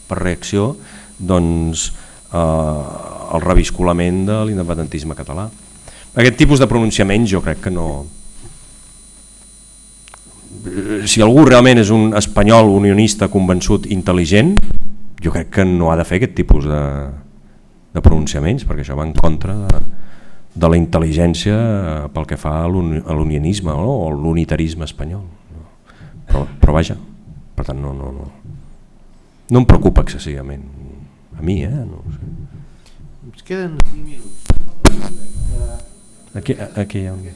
Speaker 2: doncs, al reviscolament de l'independentisme català. Aquest tipus de pronunciaments jo crec que no... Si algú realment és un espanyol unionista convençut intel·ligent, jo crec que no ha de fer aquest tipus de pronunciaments, perquè això va en contra de la intel·ligència pel que fa a l'unionisme, no? O l'unitarisme espanyol. Però vaja, per tant no em preocupa excessivament. A mi, no ho sé.
Speaker 1: Ens queden 5 minuts.
Speaker 2: Aquí hi ha un...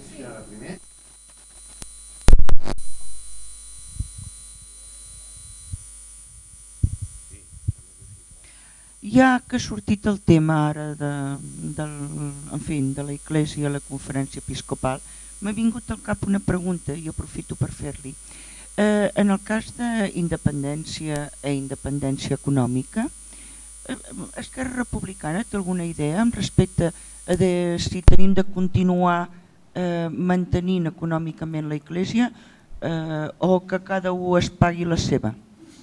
Speaker 5: Ja que ha sortit el tema ara de la Iglesia, la Conferència Episcopal, m'ha vingut al cap una pregunta i aprofito per fer-li. En el cas d'independència i independència econòmica, Esquerra Republicana té alguna idea respecte a si tenim de continuar mantenint econòmicament la Iglesia o que cada un es pagui la seva?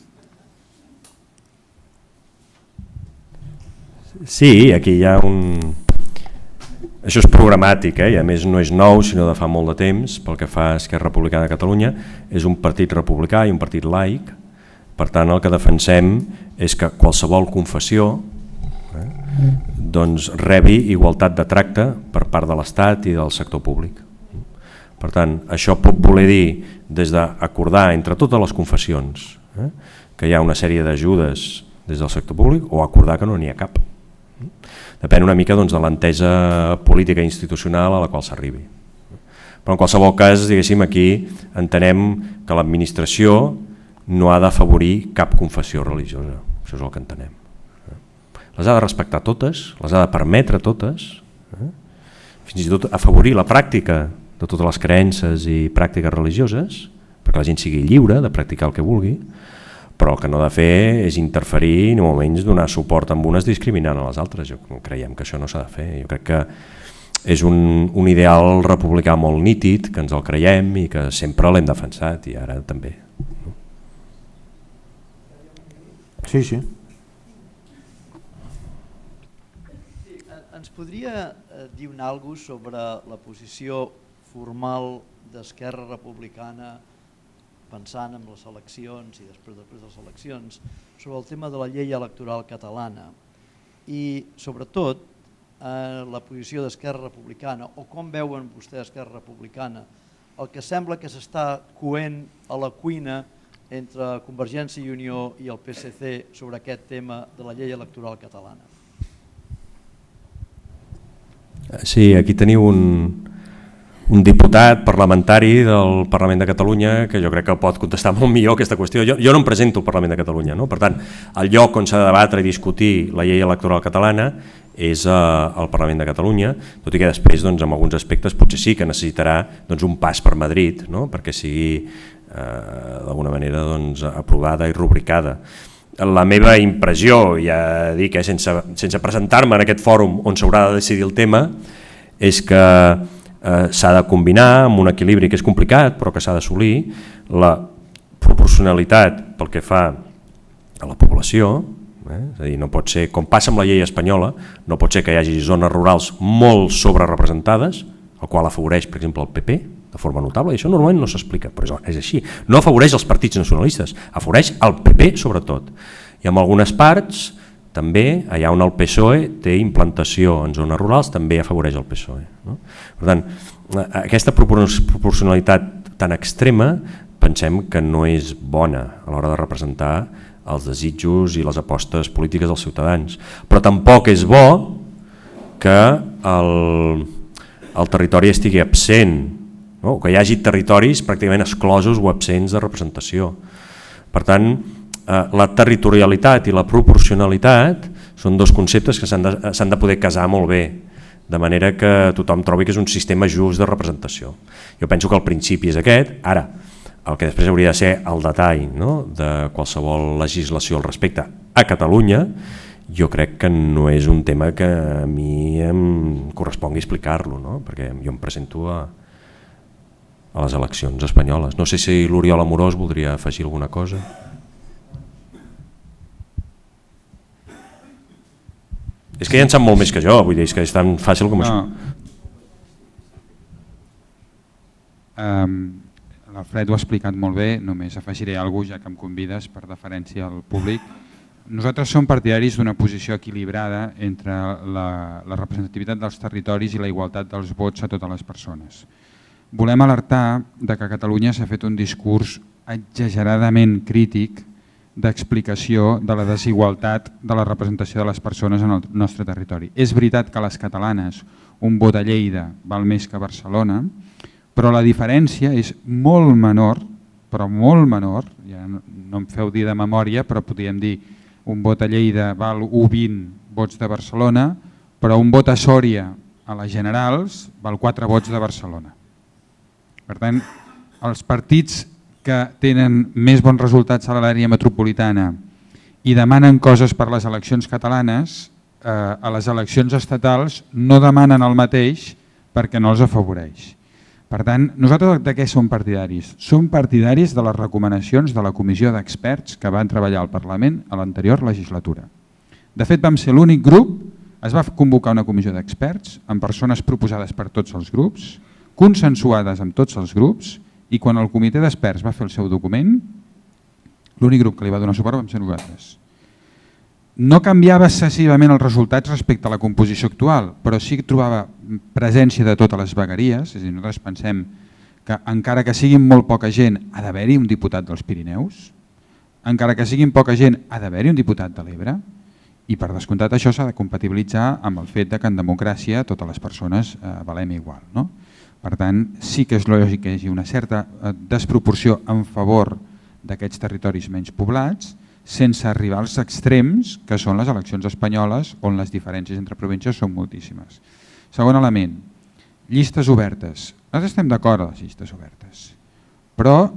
Speaker 2: Sí, aquí hi ha un... Això és programàtic, i a més no és nou, sinó de fa molt de temps, pel que fa a Esquerra Republicana de Catalunya. És un partit republicà i un partit laic, per tant el que defensem és que qualsevol confessió doncs rebi igualtat de tracte per part de l'Estat i del sector públic. Per tant, això pot voler dir des d'acordar entre totes les confessions que hi ha una sèrie d'ajudes des del sector públic o acordar que no n'hi ha cap. Depèn una mica de l'entesa política i institucional a la qual s'arribi. Però en qualsevol cas, diguéssim, aquí entenem que l'administració no ha d'afavorir cap confessió religiosa. Això és el que entenem. Les ha de respectar totes, les ha de permetre totes, fins i tot afavorir la pràctica de totes les creences i pràctiques religioses, perquè la gent sigui lliure de practicar el que vulgui, però el que no ha de fer és interferir ni molt menys donar suport amb unes discriminant a les altres. Creiem que això no s'ha de fer. Jo crec que és un ideal republicà molt nítid, que ens el creiem i que sempre l'hem defensat i ara també.
Speaker 1: Sí, sí.
Speaker 3: Ens podria dir alguna cosa sobre la posició formal d'Esquerra Republicana pensant en les eleccions i després de les eleccions, sobre el tema de la llei electoral catalana i sobretot la posició d'Esquerra Republicana o com veuen vostès Esquerra Republicana el que sembla que s'està coent a la cuina entre Convergència i Unió i el PSC sobre aquest tema de la llei electoral catalana.
Speaker 2: Sí, aquí teniu un diputat parlamentari del Parlament de Catalunya que jo crec que pot contestar molt millor aquesta qüestió. Jo no em presento al Parlament de Catalunya, no? Per tant, el lloc on s'ha de debatre i discutir la llei electoral catalana és al Parlament de Catalunya, tot i que després en alguns aspectes potser sí que necessitarà un pas per Madrid, no? Perquè sigui d'alguna manera aprovada i rubricada. La meva impressió, ja dic, sense presentar-me en aquest fòrum on s'haurà de decidir el tema, és que s'ha de combinar amb un equilibri que és complicat però que s'ha d'assolir la proporcionalitat pel que fa a la població, és a dir, no pot ser, com passa amb la llei espanyola, no pot ser que hi hagi zones rurals molt sobrerepresentades, el qual afavoreix, per exemple, el PP, de forma notable, i això normalment no s'explica, però és així. No afavoreix els partits nacionalistes, afavoreix el PP sobretot. I en algunes parts, també, allà on el PSOE té implantació en zones rurals, també afavoreix el PSOE. No? Per tant, aquesta proporcionalitat tan extrema pensem que no és bona a l'hora de representar els desitjos i les apostes polítiques dels ciutadans. Però tampoc és bo que el territori estigui absent, no? Que hi hagi territoris pràcticament exclosos o absents de representació. Per tant, la territorialitat i la proporcionalitat són dos conceptes que s'han de poder casar molt bé, de manera que tothom trobi que és un sistema just de representació. Jo penso que el principi és aquest. Ara, el que després hauria de ser el detall, no?, de qualsevol legislació al respecte a Catalunya, jo crec que no és un tema que a mi em correspongui explicar-lo, no?, perquè jo em presento a les eleccions espanyoles. No sé si l'Oriol Amorós voldria afegir alguna cosa. És que ja en sap molt més que jo, vull dir, és que és tan fàcil com això.
Speaker 6: L'Alfred ho ha explicat molt bé, només afegiré alguna cosa ja que em convides per deferència al públic. Nosaltres som partidaris d'una posició equilibrada entre la representativitat dels territoris i la igualtat dels vots a totes les persones. Volem alertar que a Catalunya s'ha fet un discurs exageradament crític d'explicació de la desigualtat de la representació de les persones en el nostre territori. És veritat que a les catalanes un vot a Lleida val més que a Barcelona, però la diferència és molt menor, ja no em feu dir de memòria, però podríem dir un vot a Lleida val 1,20 vots de Barcelona, però un vot a Sòria a les generals val 4 vots de Barcelona. Per tant, els partits que tenen més bons resultats a l'àrea metropolitana i demanen coses per les eleccions catalanes, a les eleccions estatals no demanen el mateix perquè no els afavoreix. Per tant, nosaltres de què som partidaris? Som partidaris de les recomanacions de la comissió d'experts que van treballar al Parlament a l'anterior legislatura. De fet, vam ser l'únic grup, es va convocar una comissió d'experts amb persones proposades per tots els grups, consensuades amb tots els grups, i quan el comitè d'experts va fer el seu document, l'únic grup que li va donar suport vam ser nosaltres. No canviava excessivament els resultats respecte a la composició actual, però sí que trobava presència de totes les vegueries, és a dir, nosaltres pensem que encara que siguin molt poca gent ha d'haver-hi un diputat dels Pirineus, encara que siguin poca gent ha d'haver-hi un diputat de l'Ebre, i per descomptat això s'ha de compatibilitzar amb el fet que en democràcia totes les persones valem igual, no? Per tant, sí que és lògic que hi hagi una certa desproporció en favor d'aquests territoris menys poblats, sense arribar als extrems que són les eleccions espanyoles, on les diferències entre províncies són moltíssimes. Segon element, llistes obertes. Nosaltres estem d'acord amb les llistes obertes, però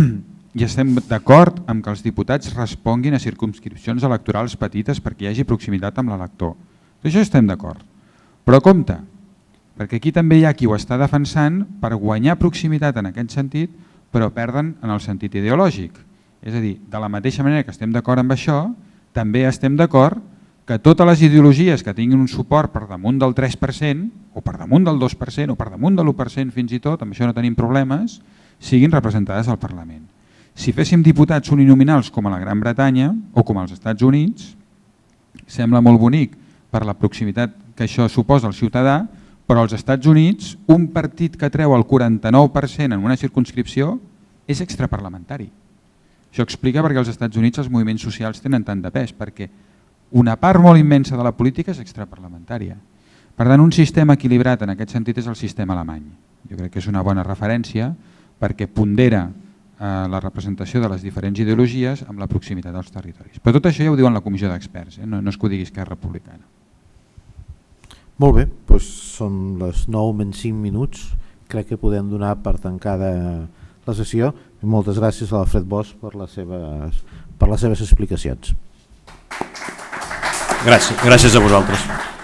Speaker 6: i estem d'acord amb que els diputats responguin a circumscripcions electorals petites perquè hi hagi proximitat amb l'elector. Això estem d'acord. Però compte, perquè aquí també hi ha qui ho està defensant per guanyar proximitat en aquest sentit, però perden en el sentit ideològic. És a dir, de la mateixa manera que estem d'acord amb això, també estem d'acord que totes les ideologies que tinguin un suport per damunt del 3%, o per damunt del 2%, o per damunt de l'1% fins i tot, amb això no tenim problemes, siguin representades al Parlament. Si féssim diputats uninominals com a la Gran Bretanya o com als Estats Units, sembla molt bonic per la proximitat que això suposa al ciutadà, però als Estats Units un partit que treu el 49% en una circumscripció és extraparlamentari. Això explica perquè als Estats Units els moviments socials tenen tant de pes, perquè una part molt immensa de la política és extraparlamentària. Per tant, un sistema equilibrat en aquest sentit és el sistema alemany. Jo crec que és una bona referència perquè pondera la representació de les diferents ideologies amb la proximitat dels territoris. Però tot això ja ho diuen la comissió d'experts, no és que ho digui Esquerra Republicana.
Speaker 1: Molt bé, doncs són les 9 menys 5 minuts. Crec que podem donar per tancada la sessió i moltes gràcies a l'Alfred Bosch per les seves explicacions.
Speaker 2: Gràcies a vosaltres.